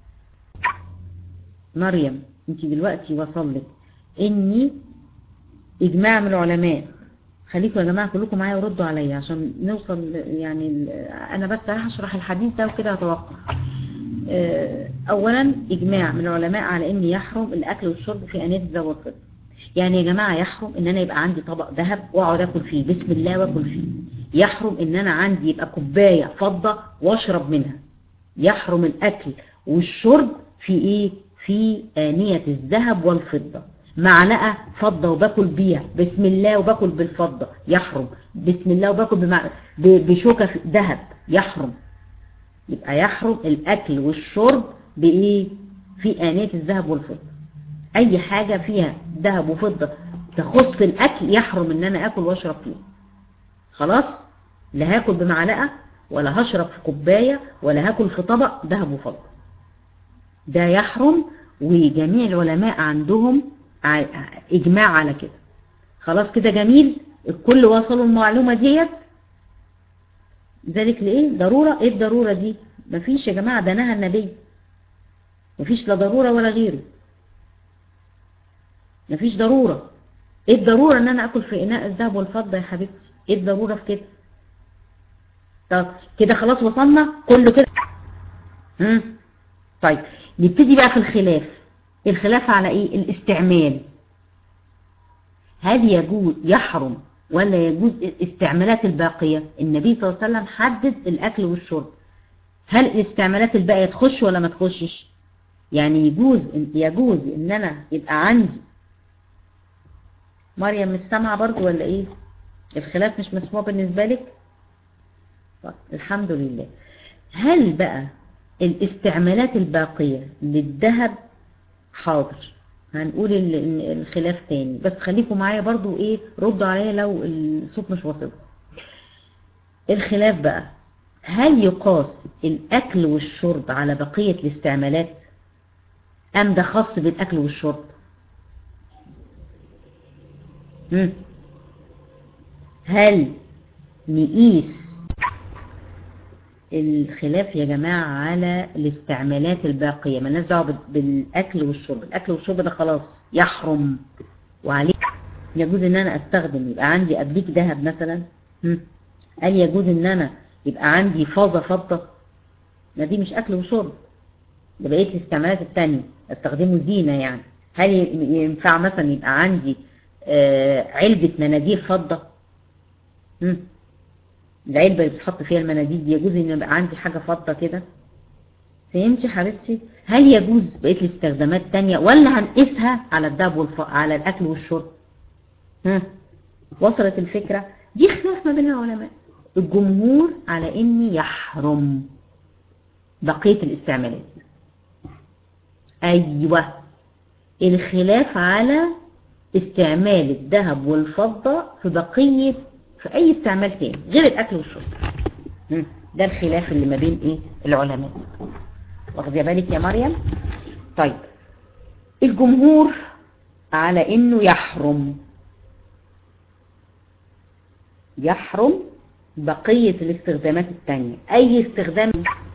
مريم انت دلوقتي وصل لك اني اجماع من العلماء. خليكم يا جماعه كلكم معايا وردوا عليا عشان نوصل، يعني انا بس هشرح الحديث ده وكده هتوقف. اولا اجماع من العلماء على ان يحرم الاكل والشرب في آنية الذهب والفضة. يعني يا جماعه يحرم ان انا يبقى عندي طبق ذهب واقعد اكل فيه بسم الله واكل فيه. يحرم ان انا عندي يبقى كوبايه فضه واشرب منها. يحرم الاكل والشرب في ايه؟ في آنية الذهب والفضة. معلقة فضة وباكل بيها بسم الله وباكل بالفضة يحرم. بسم الله وباكل بشوكة ذهب يحرم. يبقى يحرم الأكل والشرب بإيه؟ في آنية الذهب والفضة. أي حاجة فيها ذهب وفضة تخص الأكل يحرم إن أنا أكل وأشرب فيه. خلاص؟ لا هاكل بمعلقة ولا هشرب في كوباية ولا هاكل في طبق ذهب وفضة. ده يحرم. وجميع العلماء عندهم إجماع على كده. خلاص كده جميل، الكل وصلوا المعلومة ديت. ذلك لإيه؟ ضرورة. إيه الضرورة دي؟ مفيش يا جماعة، ده نهى النبي، مفيش لا ضرورة ولا غيره، مفيش ضرورة. إيه الضرورة إن أنا أكل في إناء الذهب والفضة يا حبيبتي؟ إيه الضرورة في كده؟ طب كده خلاص وصلنا كله كده. طيب نبتدي بقى في الخلاف. الخلاف على إيه؟ الاستعمال. هل يجوز يحرم ولا يجوز الاستعمالات الباقية؟ النبي صلى الله عليه وسلم حدد الأكل والشرب، هل الاستعمالات الباقية تخش ولا ما تخشش؟ يعني يجوز ان انا يبقى عندي. مريم مش سامعة برضو ولا ايه؟ الخلاف مش مسموع بالنسبة لك؟ طيب الحمد لله. هل بقى الاستعمالات الباقية للذهب؟ حاضر، هنقول الخلاف تاني، بس خليكم معايا برضو ايه، ردوا عليا لو الصوت مش واصل. الخلاف بقى، هل يقاس الأكل والشرب على بقية الاستعمالات أم ده خاص بالأكل والشرب؟ هل نقيس الخلاف يا جماعة على الاستعمالات الباقية؟ مالناش دعوة بالأكل والشرب. الأكل والشرب ده خلاص يحرم وعليه. يجوز ان انا استخدم، يبقى عندي ابليك ذهب مثلا، هل يجوز ان انا يبقى عندي فازة فضة؟ ما دي مش اكل وشرب، ده بقيت الاستعمالات التانية، استخدمه زينة يعني. هل ينفع مثلا يبقى عندي علبة مناديل فضة؟ العلبة اللي بتحط فيها المناديل دي يجوز ان يبقى عندي حاجة فضة كده؟ فهمتي حبيبتي؟ هل يجوز بقيت الاستخدامات التانية ولا هنقيسها على الذهب على الاكل والشرب؟ وصلت الفكرة؟ دي خلاف ما بين العلماء. الجمهور على ان يحرم بقية الاستعمالات. ايوه، الخلاف على استعمال الذهب والفضة في اي استعمال تاني غير الاكل والشرب. ده الخلاف اللي ما بين ايه العلماء. واخدة بالك يا مريم؟ طيب الجمهور على انه يحرم بقية الاستخدامات التانية، اي استخدام.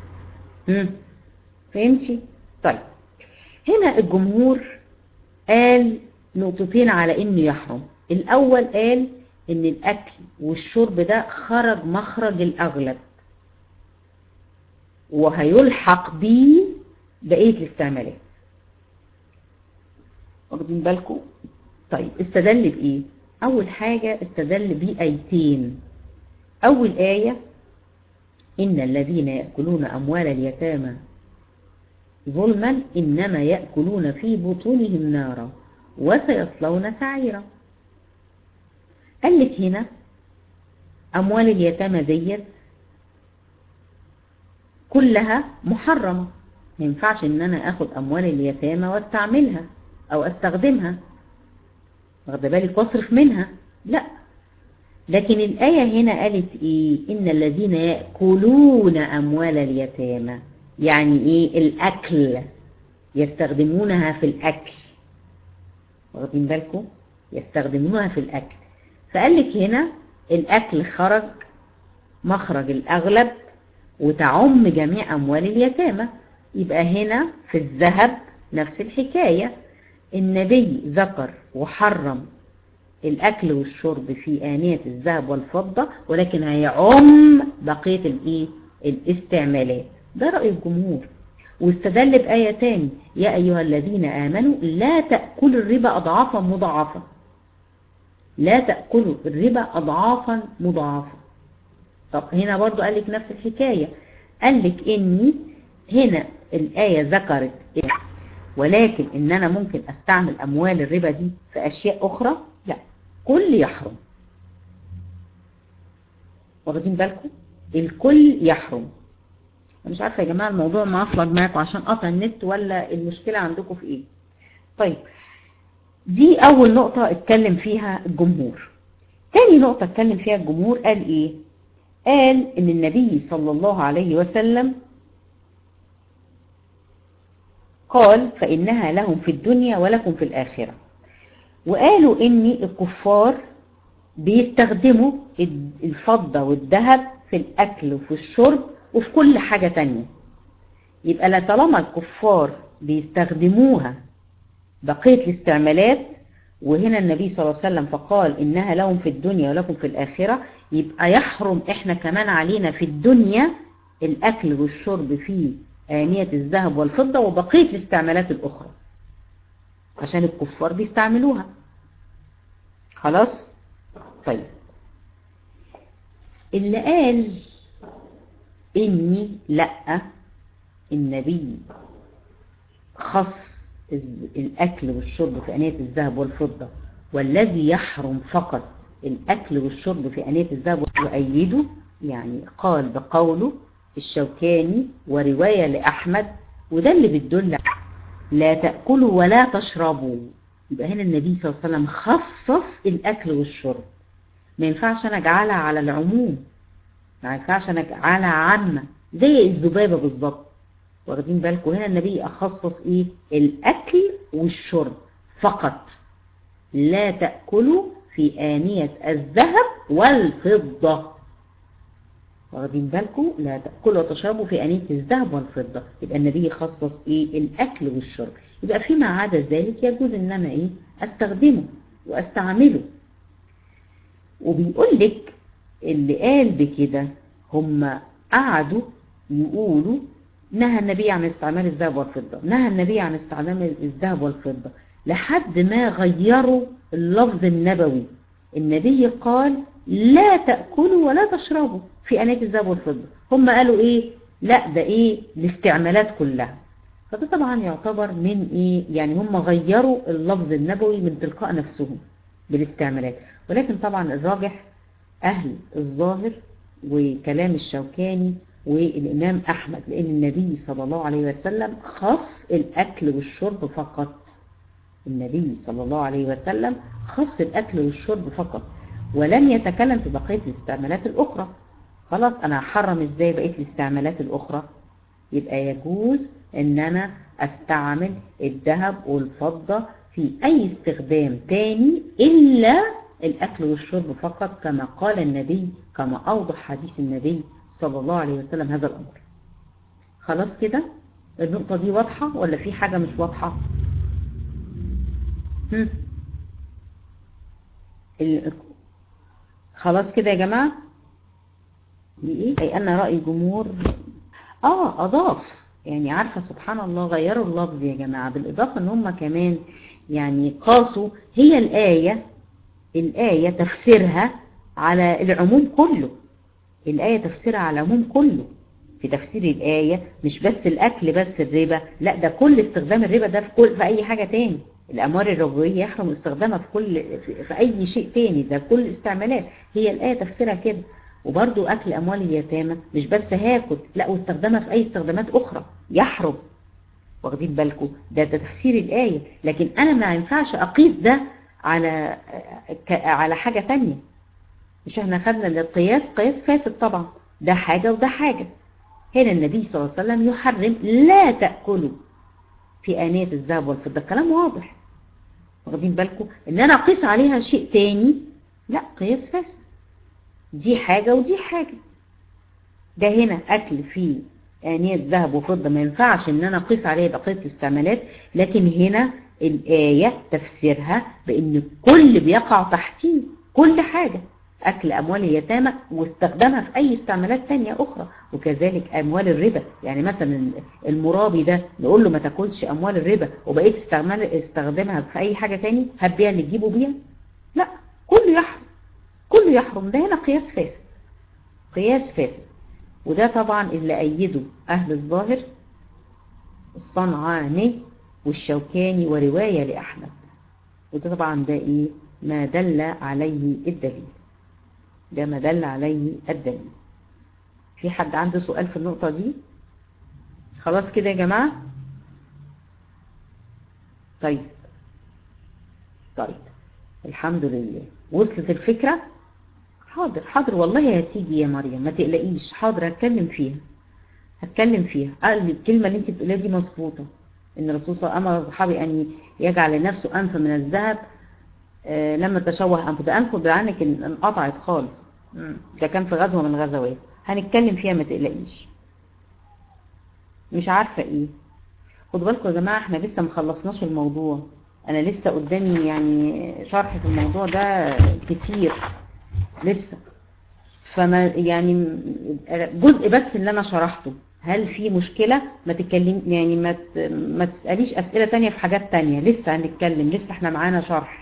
فهمتي؟ طيب هنا الجمهور قال نقطتين على انه يحرم. الاول قال ان الاكل والشرب ده خرج مخرج الاغلب وهيلحق بيه بقية الاستعمالات. واخدين بالكم؟ طيب استدل بايه؟ اول حاجة استدل بآيتين. اول آية ان الذين يأكلون اموال اليتامى ظلما انما يأكلون في بطونهم نارا وسيصلون سعيرا. قال لك هنا اموال اليتامى ديت كلها محرمة، ما ينفعش ان انا اخد اموال اليتامى واستعملها او استخدمها، واخده بالك، واصرف منها، لا. لكن الآية هنا قالت ايه؟ ان الذين يأكلون اموال اليتامى، يعني ايه؟ الاكل، يستخدمونها في الاكل، واخدين بالكم؟ يستخدمونها في الاكل. فقال لك هنا الاكل خرج مخرج الاغلب وتعم جميع اموال اليتامى. يبقى هنا في الذهب نفس الحكاية، النبي ذكر وحرم الاكل والشرب في آنية الذهب والفضة، ولكن هيعم بقية الايه؟ الاستعمالات. ده رأي الجمهور. واستدل بآية تاني، يا أيها الذين آمنوا لا تأكلوا الربا أضعافا مضاعفة. لا تأكلوا الربا أضعافا مضاعفة. طب هنا برضو قال لك نفس الحكاية، قال لك إني هنا الآية ذكرت ولكن إن أنا ممكن أستعمل أموال الربا دي في أشياء أخرى، لا، كل يحرم. واخدين بالكم؟ الكل يحرم. أنا مش عارفة يا جماعة الموضوع معصلج معاكم عشان قطع النت ولا المشكلة عندكم في إيه؟ طيب دي أول نقطة اتكلم فيها الجمهور. تاني نقطة اتكلم فيها الجمهور قال إيه؟ قال إن النبي صلى الله عليه وسلم قال فإنها لهم في الدنيا ولكم في الآخرة. وقالوا إن الكفار بيستخدموا الفضة والذهب في الأكل وفي الشرب وفي كل حاجة تانية. يبقى لا طالما الكفار بيستخدموها بقية الاستعمالات، وهنا النبي صلى الله عليه وسلم فقال إنها لهم في الدنيا ولكم في الآخرة، يبقى يحرم إحنا كمان علينا في الدنيا الأكل والشرب في آنية الذهب والفضة وبقية الاستعمالات الأخرى عشان الكفار بيستعملوها. خلاص؟ طيب، اللي قال إني لأ، النبي خص الأكل والشرب في آنية الذهب والفضة، والذي يحرم فقط الأكل والشرب في آنية الذهب وأيده، يعني قال بقوله الشوكاني ورواية لأحمد، وده اللي بتدل لا تأكلوا ولا تشربوا. يبقى هنا النبي صلى الله عليه وسلم خصص الأكل والشرب، ما ينفعش أنا أجعلها على العموم، ما ينفعش أنا أجعلها عامة زي الذبابة بالظبط. واخدين بالكم؟ هنا النبي أخصص إيه؟ الأكل والشرب فقط، لا تأكلوا في آنية الذهب والفضة. واخدين بالكم؟ لا تأكلوا وتشربوا في آنية الذهب والفضة. يبقى النبي خصص إيه؟ الأكل والشرب. يبقى فيما عدا ذلك يجوز إن أنا إيه؟ أستخدمه وأستعمله. وبيقول لك اللي قال بكده هم قعدوا يقولوا نهى النبي عن استعمال الذهب والفضة، نهى النبي عن استعمال الذهب والفضة، لحد ما غيروا اللفظ النبوي. النبي قال لا تأكلوا ولا تشربوا في آنية الذهب والفضة، هم قالوا ايه؟ لا ده ايه؟ الاستعمالات كلها. فده طبعا يعتبر من ايه؟ يعني هم غيروا اللفظ النبوي من تلقاء نفسهم بالاستعمالات. ولكن طبعا الراجح أهل الظاهر وكلام الشوكاني والإمام أحمد، لأن النبي صلى الله عليه وسلم خص الأكل والشرب فقط. النبي صلى الله عليه وسلم خص الأكل والشرب فقط، ولم يتكلم في بقية الاستعمالات الأخرى. خلاص أنا هحرم إزاي بقية الاستعمالات الأخرى؟ يبقى يجوز أن أنا أستعمل الذهب والفضة في أي استخدام تاني إلا الأكل والشرب فقط، كما قال النبي، كما أوضح حديث النبي صلى الله عليه وسلم هذا الأمر. خلاص كده النقطة دي واضحة ولا في حاجة مش واضحة؟ خلاص كده يا جماعة؟ ايه؟ أي أن رأي جمهور أضاف، يعني عارفة سبحان الله غيروا اللفظ يا جماعة، بالإضافة أن هم كمان يعني قاسوا هي الآية تفسيرها على العموم كله. الآية تفسيرها على العموم كله. في تفسير الآية مش بس الأكل بس الربا، لا ده كل استخدام الربا ده في أي حاجة تاني. الأموال الربوية يحرم استخدامها في أي شيء تاني، ده كل استعمالات. هي الآية تفسيرها كده. وبرضو أكل أموال اليتامى مش بس هاكل، لا واستخدامها في أي استخدامات أخرى يحرم. واخدين بالكم؟ ده تفسير الآية. لكن أنا ما ينفعش أقيس ده على حاجة تانية. مش احنا خدنا للقياس قياس فاسد طبعا، ده حاجة وده حاجة. هنا النبي صلى الله عليه وسلم يحرم لا تأكلوا في آنية الذهب والفضة، كلام واضح. واخدين بالكم؟ ان انا اقيس عليها شيء تاني، لا قياس فاسد. دي حاجة ودي حاجة. ده هنا اكل في آنية ذهب وفضة ما ينفعش ان انا اقيس عليها بقية الاستعمالات، لكن هنا الآية تفسيرها بان كل بيقع تحتيه كل حاجة. أكل أموال اليتامى واستخدامها في أي استعمالات تانية أخرى، وكذلك أموال الربا. يعني مثلا المرابي ده نقول له ما تاكلش أموال الربا وبقيت استخدامها في أي حاجة تاني، هتبيع اللي تجيبه بيها؟ لا، كله يحرم، كله يحرم. ده هنا قياس فاسد، قياس فاسد. وده طبعا اللي أيده أهل الظاهر الصنعاني والشوكاني ورواية لأحمد. وده طبعا ده إيه؟ ما دل عليه الدليل، ده ما دل عليه الدليل. في حد عنده سؤال في النقطة دي؟ خلاص كده يا جماعة؟ طيب الحمد لله وصلت الفكرة. حاضر والله هتيجي يا مريم، ما تقلقيش. حاضر هتكلم فيها. الكلمة اللي انت بتقولها دي مظبوطة. ان الرسول صلى الله عليه وسلم امر الصحابي ان يجعل لنفسه انف من الذهب لما تشوه انفه، ده انفه بالعنك انقطعت خالص، ده كان في غزوه من الغزوات، هنتكلم فيها ما تقلقيش. مش عارفه ايه، خدوا بالكم يا جماعه احنا لسه ما خلصناش الموضوع، انا لسه قدامي يعني شرح في الموضوع ده كتير لسه، فما يعني جزء بس اللي انا شرحته. هل في مشكلة؟ ما تتكلم يعني ما تسأليش أسئلة تانية في حاجات تانية، لسه هنتكلم، لسه احنا معانا شرح.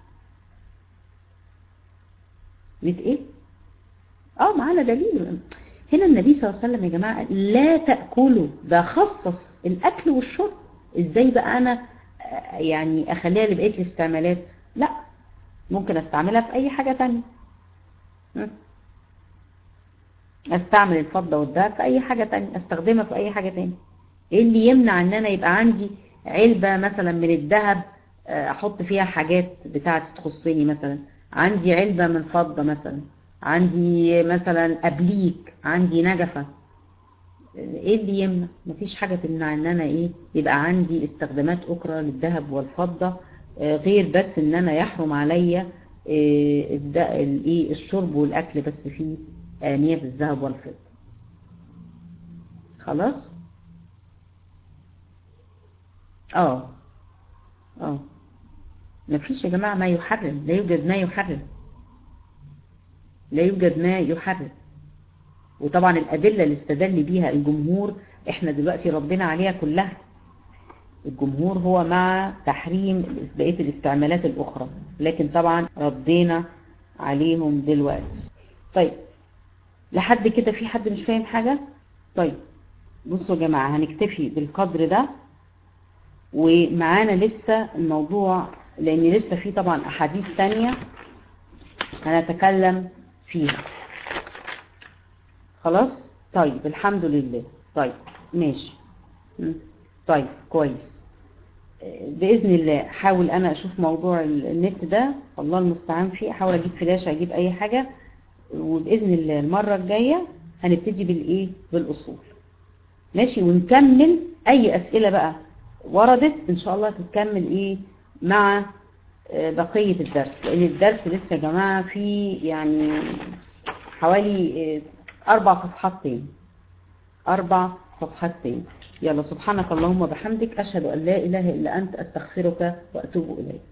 ايه؟ معانا دليل. هنا النبي صلى الله عليه وسلم يا جماعة لا تأكلوا، ده خصص الأكل والشرب. ازاي بقى أنا يعني أخليها لبقية الاستعمالات؟ لا، ممكن استعملها في أي حاجة تانية، استعمل الفضة والذهب في اي حاجة تانية، استخدمها في اي حاجة تانية. ايه اللي يمنع ان انا يبقى عندي علبة مثلا من الذهب احط فيها حاجات بتاعتي تخصني، مثلا عندي علبة من فضة، مثلا عندي مثلا ابليك، عندي نجفة، ايه اللي يمنع؟ مفيش حاجة تمنع ان انا يبقى عندي استخدامات اخرى للذهب والفضة، غير بس ان انا يحرم عليا الشرب والاكل بس فيه آنية الذهب والفضة. خلاص؟ مفيش يا جماعة ما يحرم، لا يوجد ما يحرم، لا يوجد ما يحرم. وطبعا الأدلة اللي استدل بيها الجمهور احنا دلوقتي ردينا عليها كلها. الجمهور هو مع تحريم بقية الاستعمالات الأخرى، لكن طبعا ردينا عليهم دلوقتي. طيب لحد كده في حد مش فاهم حاجة؟ طيب بصوا يا جماعة، هنكتفي بالقدر ده، ومعانا لسه الموضوع، لأن لسه في طبعا أحاديث تانية هنتكلم فيها. خلاص؟ طيب الحمد لله. طيب ماشي. طيب كويس. بإذن الله حاول أنا أشوف موضوع النت ده، الله المستعان فيه، أحاول أجيب فلاشة، أجيب أي حاجة، وبإذن الله المرة الجاية هنبتدي بالأصول. ماشي، ونكمل أي أسئلة بقى وردت إن شاء الله تتكمل مع بقية الدرس، لأن الدرس لسه يا جماعة فيه يعني حوالي 4 صفحات تاني، 4 صفحات تاني. يلا، سبحانك اللهم وبحمدك، أشهد أن لا إله إلا أنت، أستغفرك وأتوب إليك.